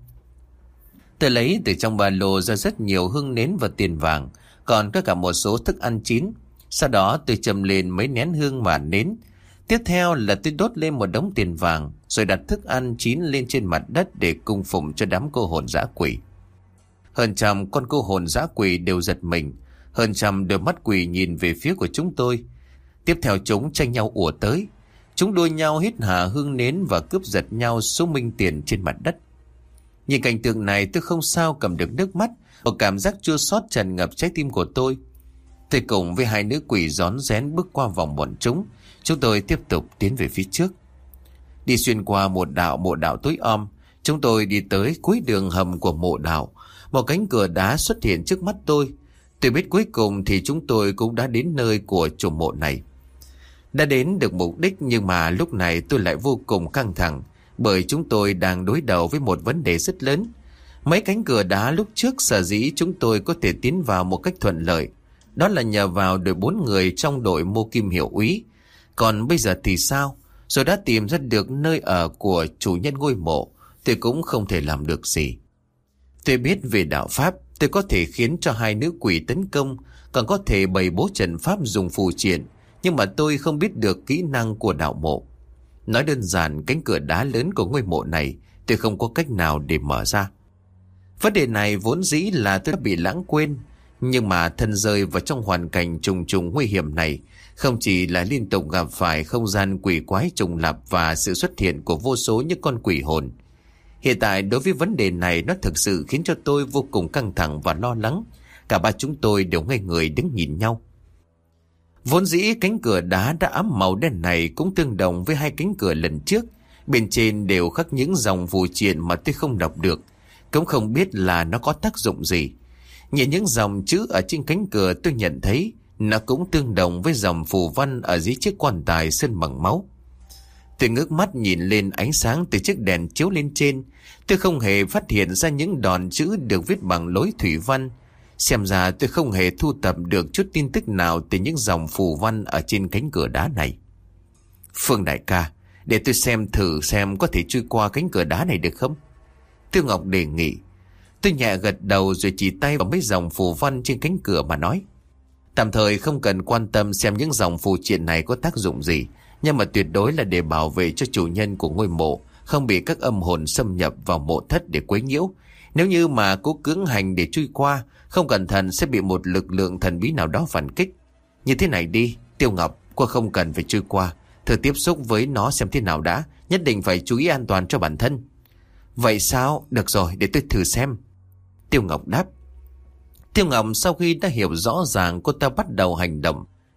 [SPEAKER 2] Tôi lấy từ trong ba lô ra rất nhiều hương nến và tiền vàng, còn có cả một số thức ăn chín. Sau đó tôi châm lên mấy nén hương mà nến. Tiếp theo là tôi đốt lên một đống tiền vàng, rồi đặt thức ăn chín lên trên mặt đất để cung phụng cho đám cô hồn dã quỷ. Hơn trăm con cô hồn dã quỷ đều giật mình, hơn trăm đôi mắt quỷ nhìn về phía của chúng tôi. Tiếp theo chúng tranh nhau ùa tới. Chúng đua nhau hít hà hương nến và cướp giật nhau số minh tiền trên mặt đất. Nhìn cảnh tượng này tôi không sao cầm được nước mắt, một cảm giác chua xót tràn ngập trái tim của tôi. Tôi cùng với hai nữ quỷ rón rén bước qua vòng bọn chúng. Chúng tôi tiếp tục tiến về phía trước. Đi xuyên qua một mộ đạo tối om, chúng tôi đi tới cuối đường hầm của mộ đạo. Một cánh cửa đá xuất hiện trước mắt tôi. Tôi biết cuối cùng thì chúng tôi cũng đã đến nơi của chùm mộ này. Đã đến được mục đích, nhưng mà lúc này tôi lại vô cùng căng thẳng, bởi chúng tôi đang đối đầu với một vấn đề rất lớn. Mấy cánh cửa đá lúc trước sở dĩ chúng tôi có thể tiến vào một cách thuận lợi, đó là nhờ vào đội 4 người trong đội Mô Kim Hiệu Úy. Còn bây giờ thì sao? Rồi đã tìm ra được nơi ở của chủ nhân ngôi mộ, tôi cũng không thể làm được gì. Tôi biết về đạo pháp, tôi có thể khiến cho hai nữ quỷ tấn công, còn có thể bày bố trận pháp dùng phù triện, nhưng mà tôi không biết được kỹ năng của đạo mộ. Nói đơn giản, cánh cửa đá lớn của ngôi mộ này tôi không có cách nào để mở ra. Vấn đề này vốn dĩ là tôi đã bị lãng quên, nhưng mà thân rơi vào trong hoàn cảnh trùng trùng nguy hiểm này, không chỉ là liên tục gặp phải không gian quỷ quái trùng lặp và sự xuất hiện của vô số những con quỷ hồn. Hiện tại đối với vấn đề này, nó thực sự khiến cho tôi vô cùng căng thẳng và lo lắng. Cả ba chúng tôi đều ngây người đứng nhìn nhau. Vốn dĩ cánh cửa đá đã ám màu đen này cũng tương đồng với hai cánh cửa lần trước. Bên trên đều khắc những dòng phù triện mà tôi không đọc được, cũng không biết là nó có tác dụng gì. Nhìn những dòng chữ ở trên cánh cửa, tôi nhận thấy nó cũng tương đồng với dòng phù văn ở dưới chiếc quan tài sơn bằng máu. Tôi ngước mắt nhìn lên ánh sáng từ chiếc đèn chiếu lên trên. Tôi không hề phát hiện ra những đòn chữ được viết bằng lối thủy văn. Xem ra tôi không hề thu thập được chút tin tức nào từ những dòng phù văn ở trên cánh cửa đá này. Phương đại ca, để tôi xem thử xem có thể chui qua cánh cửa đá này được không? Tiêu Ngọc đề nghị. Tôi nhẹ gật đầu rồi chỉ tay vào mấy dòng phù văn trên cánh cửa mà nói. Tạm thời không cần quan tâm xem những dòng phù triện này có tác dụng gì, nhưng mà tuyệt đối là để bảo vệ cho chủ nhân của ngôi mộ không bị các âm hồn xâm nhập vào mộ thất để quấy nhiễu. Nếu như mà cố cưỡng hành để chui qua, không cẩn thận sẽ bị một lực lượng thần bí nào đó phản kích. Như thế này đi, Tiêu Ngọc, cô không cần phải chui qua, thử tiếp xúc với nó xem thế nào đã, nhất định phải chú ý an toàn cho bản thân. Vậy sao? Được rồi, để tôi thử xem. Tiêu Ngọc đáp. Tiêu Ngọc sau khi đã hiểu rõ ràng, cô ta bắt đầu hành động.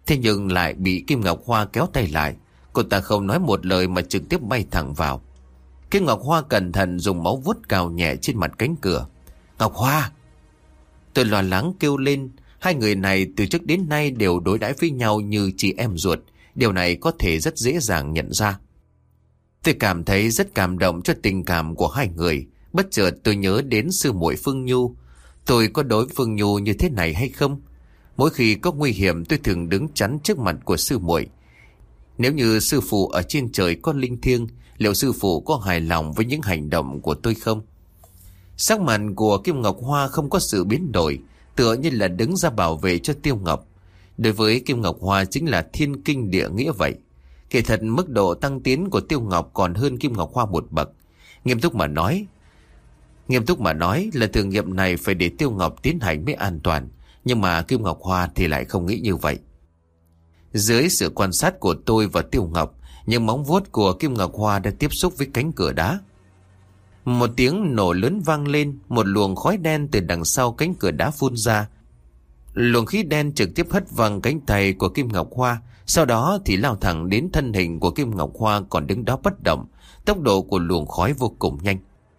[SPEAKER 2] Thế nhưng lại bị Kim Ngọc Hoa kéo tay lại. Cô ta không nói một lời mà trực tiếp bay thẳng vào. Kim Ngọc Hoa cẩn thận dùng máu vuốt cào nhẹ trên mặt cánh cửa. Ngọc Hoa! Tôi lo lắng kêu lên. Hai người này từ trước đến nay đều đối đãi với nhau như chị em ruột. Điều này có thể rất dễ dàng nhận ra. Tôi cảm thấy rất cảm động cho tình cảm của hai người. Bất chợt tôi nhớ đến sư muội Phương Nhu. Tôi có đối Phương Nhu như thế này hay không? Mỗi khi có nguy hiểm tôi thường đứng chắn trước mặt của sư muội. Nếu như sư phụ ở trên trời có linh thiêng, liệu sư phụ có hài lòng với những hành động của tôi không? Sắc mặt của Kim Ngọc Hoa không có sự biến đổi, tựa như là đứng ra bảo vệ cho Tiêu Ngọc. Đối với Kim Ngọc Hoa chính là thiên kinh địa nghĩa vậy. Kỳ thật mức độ tăng tiến của Tiêu Ngọc còn hơn Kim Ngọc Hoa một bậc. Nghiêm túc mà nói là thử nghiệm này phải để Tiêu Ngọc tiến hành mới an toàn. Nhưng mà Kim Ngọc Hoa thì lại không nghĩ như vậy. Dưới sự quan sát của tôi và Tiêu Ngọc, những móng vuốt của Kim Ngọc Hoa đã tiếp xúc với cánh cửa đá. Một tiếng nổ lớn vang lên, một luồng khói đen từ đằng sau cánh cửa đá phun ra. Luồng khí đen trực tiếp hất văng cánh tay của Kim Ngọc Hoa, sau đó thì lao thẳng đến thân hình của Kim Ngọc Hoa còn đứng đó bất động. Tốc độ của luồng khói vô cùng nhanh.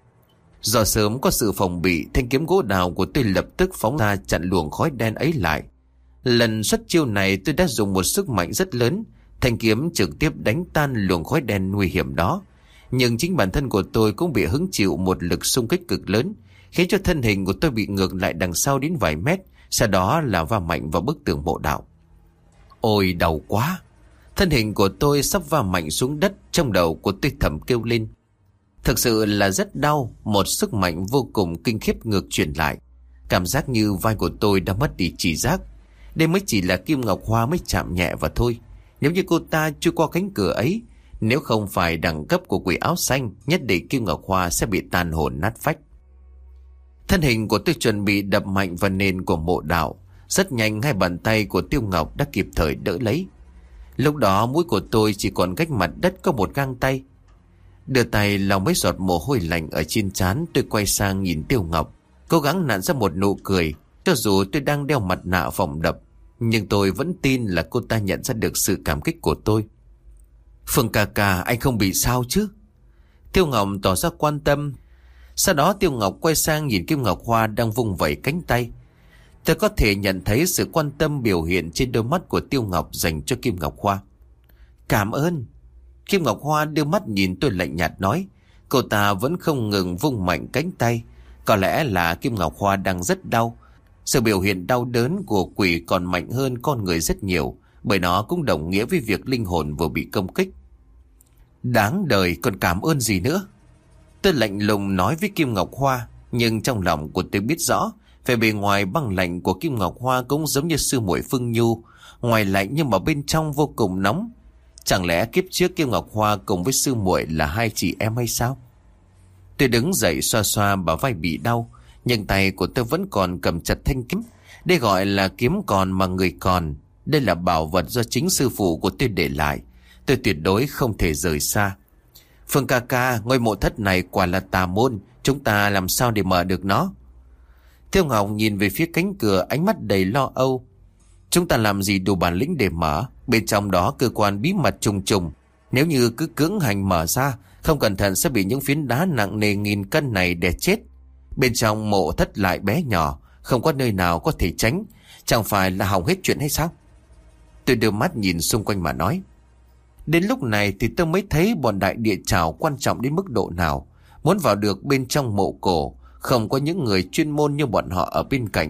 [SPEAKER 2] Do sớm có sự phòng bị, thanh kiếm gỗ đào của tôi lập tức phóng ra chặn luồng khói đen ấy lại. Lần xuất chiêu này tôi đã dùng một sức mạnh rất lớn, thanh kiếm trực tiếp đánh tan luồng khói đen nguy hiểm đó. Nhưng chính bản thân của tôi cũng bị hứng chịu một lực xung kích cực lớn, khiến cho thân hình của tôi bị ngược lại đằng sau đến vài mét, sau đó là va mạnh vào bức tường mộ đạo. Ôi đau quá! Thân hình của tôi sắp va mạnh xuống đất, trong đầu của tôi thầm kêu lên. Thực sự là rất đau, một sức mạnh vô cùng kinh khiếp ngược chuyển lại. Cảm giác như vai của tôi đã mất đi trí giác. Đây mới chỉ là Kim Ngọc Hoa mới chạm nhẹ vào thôi. Nếu như cô ta chưa qua cánh cửa ấy, nếu không phải đẳng cấp của quỷ áo xanh, nhất định Kim Ngọc Hoa sẽ bị tàn hồn nát phách. Thân hình của tôi chuẩn bị đập mạnh vào nền của mộ đạo. Rất nhanh hai bàn tay của Tiêu Ngọc đã kịp thời đỡ lấy. Lúc đó mũi của tôi chỉ còn cách mặt đất có một gang tay. Đưa tay lau mấy giọt mồ hôi lạnh ở trên trán, tôi quay sang nhìn Tiêu Ngọc, cố gắng nặn ra một nụ cười. Cho dù tôi đang đeo mặt nạ phòng độc, nhưng tôi vẫn tin là cô ta nhận ra được sự cảm kích của tôi. Phương ca ca, anh không bị sao chứ? Tiêu Ngọc tỏ ra quan tâm. Sau đó Tiêu Ngọc quay sang nhìn Kim Ngọc Hoa đang vung vẩy cánh tay. Tôi có thể nhận thấy sự quan tâm biểu hiện trên đôi mắt của Tiêu Ngọc dành cho Kim Ngọc Hoa. Cảm ơn. Kim Ngọc Hoa đưa mắt nhìn tôi lạnh nhạt nói. Cô ta vẫn không ngừng vung mạnh cánh tay. Có lẽ là Kim Ngọc Hoa đang rất đau. Sự biểu hiện đau đớn của quỷ còn mạnh hơn con người rất nhiều, bởi nó cũng đồng nghĩa với việc linh hồn vừa bị công kích. Đáng đời, còn cảm ơn gì nữa? Tôi lạnh lùng nói với Kim Ngọc Hoa, nhưng trong lòng của tôi biết rõ, vẻ bề ngoài băng lạnh của Kim Ngọc Hoa cũng giống như sư muội Phương Nhu, ngoài lạnh nhưng mà bên trong vô cùng nóng. Chẳng lẽ kiếp trước Kim Ngọc Hoa cùng với sư muội là hai chị em hay sao? Tôi đứng dậy xoa xoa bả vai bị đau, nhưng tay của tôi vẫn còn cầm chặt thanh kiếm. Đây gọi là kiếm còn mà người còn. Đây là bảo vật do chính sư phụ của tôi để lại. Tôi tuyệt đối không thể rời xa. Phương ca ca, ngôi mộ thất này quả là tà môn. Chúng ta làm sao để mở được nó? Tiêu Ngọc nhìn về phía cánh cửa, ánh mắt đầy lo âu. Chúng ta làm gì đủ bản lĩnh để mở? Bên trong đó cơ quan bí mật trùng trùng. Nếu như cứ cưỡng hành mở ra, không cẩn thận sẽ bị những phiến đá nặng nề nghìn cân này đè chết. Bên trong mộ thất lại bé nhỏ, không có nơi nào có thể tránh. Chẳng phải là hỏng hết chuyện hay sao? Tôi đưa mắt nhìn xung quanh mà nói. Đến lúc này thì tôi mới thấy bọn đại địa trảo quan trọng đến mức độ nào. Muốn vào được bên trong mộ cổ, không có những người chuyên môn như bọn họ ở bên cạnh.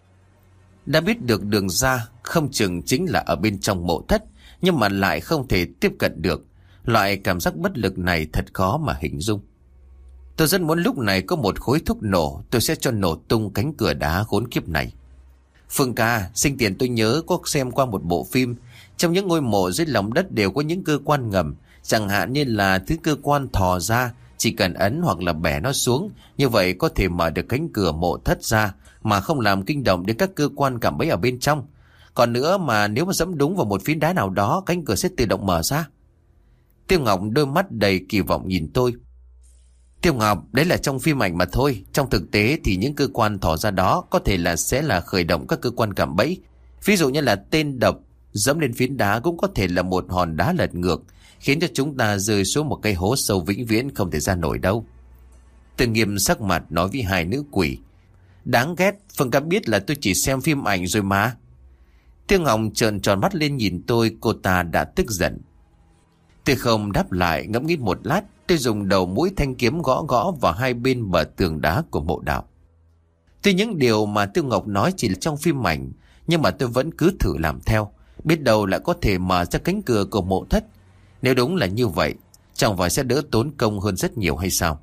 [SPEAKER 2] Đã biết được đường ra, không chừng chính là ở bên trong mộ thất, nhưng mà lại không thể tiếp cận được. Loại cảm giác bất lực này thật khó mà hình dung. Tôi rất muốn lúc này có một khối thuốc nổ, tôi sẽ cho nổ tung cánh cửa đá khốn kiếp này. Phương ca, sinh tiền tôi nhớ có xem qua một bộ phim. Trong những ngôi mộ dưới lòng đất đều có những cơ quan ngầm. Chẳng hạn như là thứ cơ quan thò ra, chỉ cần ấn hoặc là bẻ nó xuống, như vậy có thể mở được cánh cửa mộ thất ra mà không làm kinh động đến các cơ quan cảm bẫy ở bên trong. Còn nữa mà nếu mà giẫm đúng vào một phiến đá nào đó, cánh cửa sẽ tự động mở ra. Tiêu Ngọc đôi mắt đầy kỳ vọng nhìn tôi. Tiêu Ngọc, đấy là trong phim ảnh mà thôi. Trong thực tế thì những cơ quan thò ra đó có thể là sẽ là khởi động các cơ quan cảm bẫy. Ví dụ như là tên độc, Dẫm lên phiến đá cũng có thể là một hòn đá lật ngược, khiến cho chúng ta rơi xuống một cái hố sâu vĩnh viễn không thể ra nổi đâu. Tôi nghiêm sắc mặt nói với hai nữ quỷ. Đáng ghét, Phương Ca biết là tôi chỉ xem phim ảnh rồi mà. Tiêu Ngọc trợn tròn mắt lên nhìn tôi, cô ta đã tức giận. Tôi không đáp lại, ngẫm nghĩ một lát, tôi dùng đầu mũi thanh kiếm gõ gõ vào hai bên bờ tường đá của mộ đạo. Tuy những điều mà Tiêu Ngọc nói chỉ là trong phim ảnh, nhưng mà tôi vẫn cứ thử làm theo, biết đâu lại có thể mở ra cánh cửa của mộ thất. Nếu đúng là như vậy, chẳng phải sẽ đỡ tốn công hơn rất nhiều hay sao?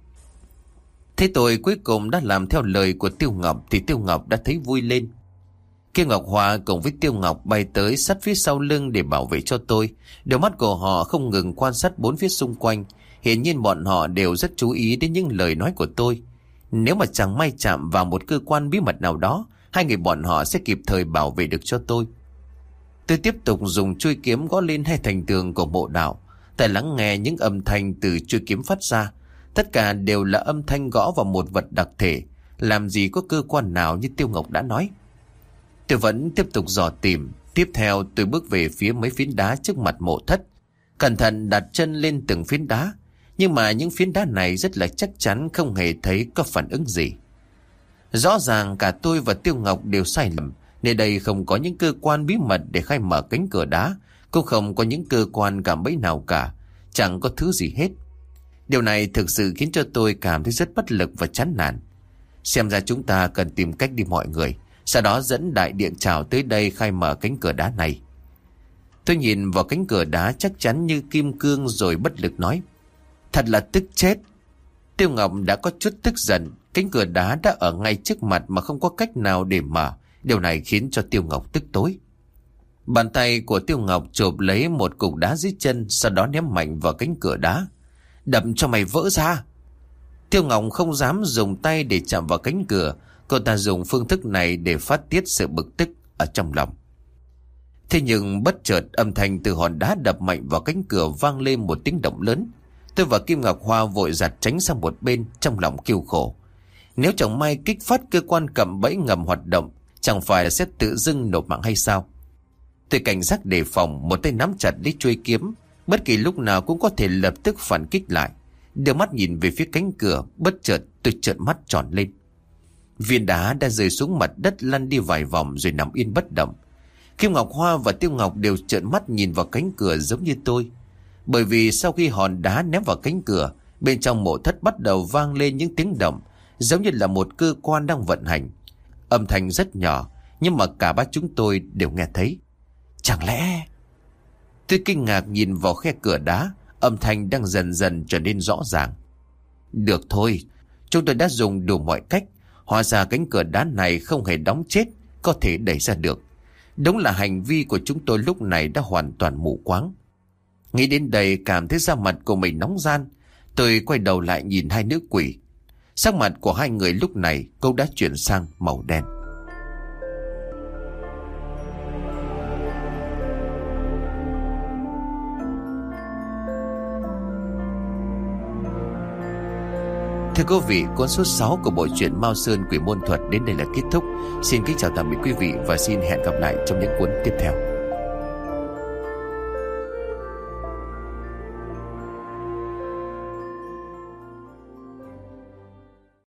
[SPEAKER 2] Thế tôi cuối cùng đã làm theo lời của Tiêu Ngọc thì Tiêu Ngọc đã thấy vui lên. Kim Ngọc Hoa cùng với Tiêu Ngọc bay tới sát phía sau lưng để bảo vệ cho tôi. Đôi mắt của họ không ngừng quan sát bốn phía xung quanh. Hiển nhiên bọn họ đều rất chú ý đến những lời nói của tôi. Nếu mà chẳng may chạm vào một cơ quan bí mật nào đó, hai người bọn họ sẽ kịp thời bảo vệ được cho tôi. Tôi tiếp tục dùng chuôi kiếm gõ lên hai thành tường của mộ đạo. Tai lắng nghe những âm thanh từ chuôi kiếm phát ra. Tất cả đều là âm thanh gõ vào một vật đặc thể. Làm gì có cơ quan nào như Tiêu Ngọc đã nói. Tôi vẫn tiếp tục dò tìm. Tiếp theo tôi bước về phía mấy phiến đá trước mặt mộ thất, cẩn thận đặt chân lên từng phiến đá. Nhưng mà những phiến đá này rất là chắc chắn, không hề thấy có phản ứng gì. Rõ ràng cả tôi và Tiêu Ngọc đều sai lầm. Nơi đây không có những cơ quan bí mật để khai mở cánh cửa đá, cũng không có những cơ quan cảm bẫy nào cả. Chẳng có thứ gì hết. Điều này thực sự khiến cho tôi cảm thấy rất bất lực và chán nản. Xem ra chúng ta cần tìm cách đi mọi người, sau đó dẫn đại điện trảo tới đây khai mở cánh cửa đá này. Tôi nhìn vào cánh cửa đá chắc chắn như kim cương rồi bất lực nói. Thật là tức chết. Tiêu Ngọc đã có chút tức giận. Cánh cửa đá đã ở ngay trước mặt mà không có cách nào để mở. Điều này khiến cho Tiêu Ngọc tức tối. Bàn tay của Tiêu Ngọc chộp lấy một cục đá dưới chân, sau đó ném mạnh vào cánh cửa đá. Đập cho mày vỡ ra. Tiêu Ngọc không dám dùng tay để chạm vào cánh cửa. Cô ta dùng phương thức này để phát tiết sự bực tức ở trong lòng. Thế nhưng bất chợt âm thanh từ hòn đá đập mạnh vào cánh cửa vang lên một tiếng động lớn. Tôi và Kim Ngọc Hoa vội giặt tránh sang một bên, trong lòng kêu khổ. Nếu chẳng may kích phát cơ quan cạm bẫy ngầm hoạt động, chẳng phải là sẽ tự dưng nộp mạng hay sao? Tôi cảnh giác đề phòng, một tay nắm chặt lấy chuôi kiếm, bất kỳ lúc nào cũng có thể lập tức phản kích lại. Đưa mắt nhìn về phía cánh cửa, bất chợt tôi trợn mắt tròn lên. Viên đá đã rơi xuống mặt đất, lăn đi vài vòng rồi nằm yên bất động. Kim Ngọc Hoa và Tiêu Ngọc đều trợn mắt nhìn vào cánh cửa giống như tôi. Bởi vì sau khi hòn đá ném vào cánh cửa, bên trong mộ thất bắt đầu vang lên những tiếng động, giống như là một cơ quan đang vận hành. Âm thanh rất nhỏ, nhưng mà cả ba chúng tôi đều nghe thấy. Chẳng lẽ... Tôi kinh ngạc nhìn vào khe cửa đá, âm thanh đang dần dần trở nên rõ ràng. Được thôi, chúng tôi đã dùng đủ mọi cách. Hóa ra cánh cửa đá này không hề đóng chết, có thể đẩy ra được. Đúng là hành vi của chúng tôi lúc này đã hoàn toàn mù quáng. Nghĩ đến đây cảm thấy da mặt của mình nóng ran. Tôi quay đầu lại nhìn hai nữ quỷ. Sắc mặt của hai người lúc này cũng đã chuyển sang màu đen. Thưa quý vị, cuốn số 6 của bộ truyện Mao Sơn Quỷ Môn Thuật đến đây là kết thúc. Xin kính chào tạm biệt quý vị và xin hẹn gặp lại trong những cuốn tiếp theo.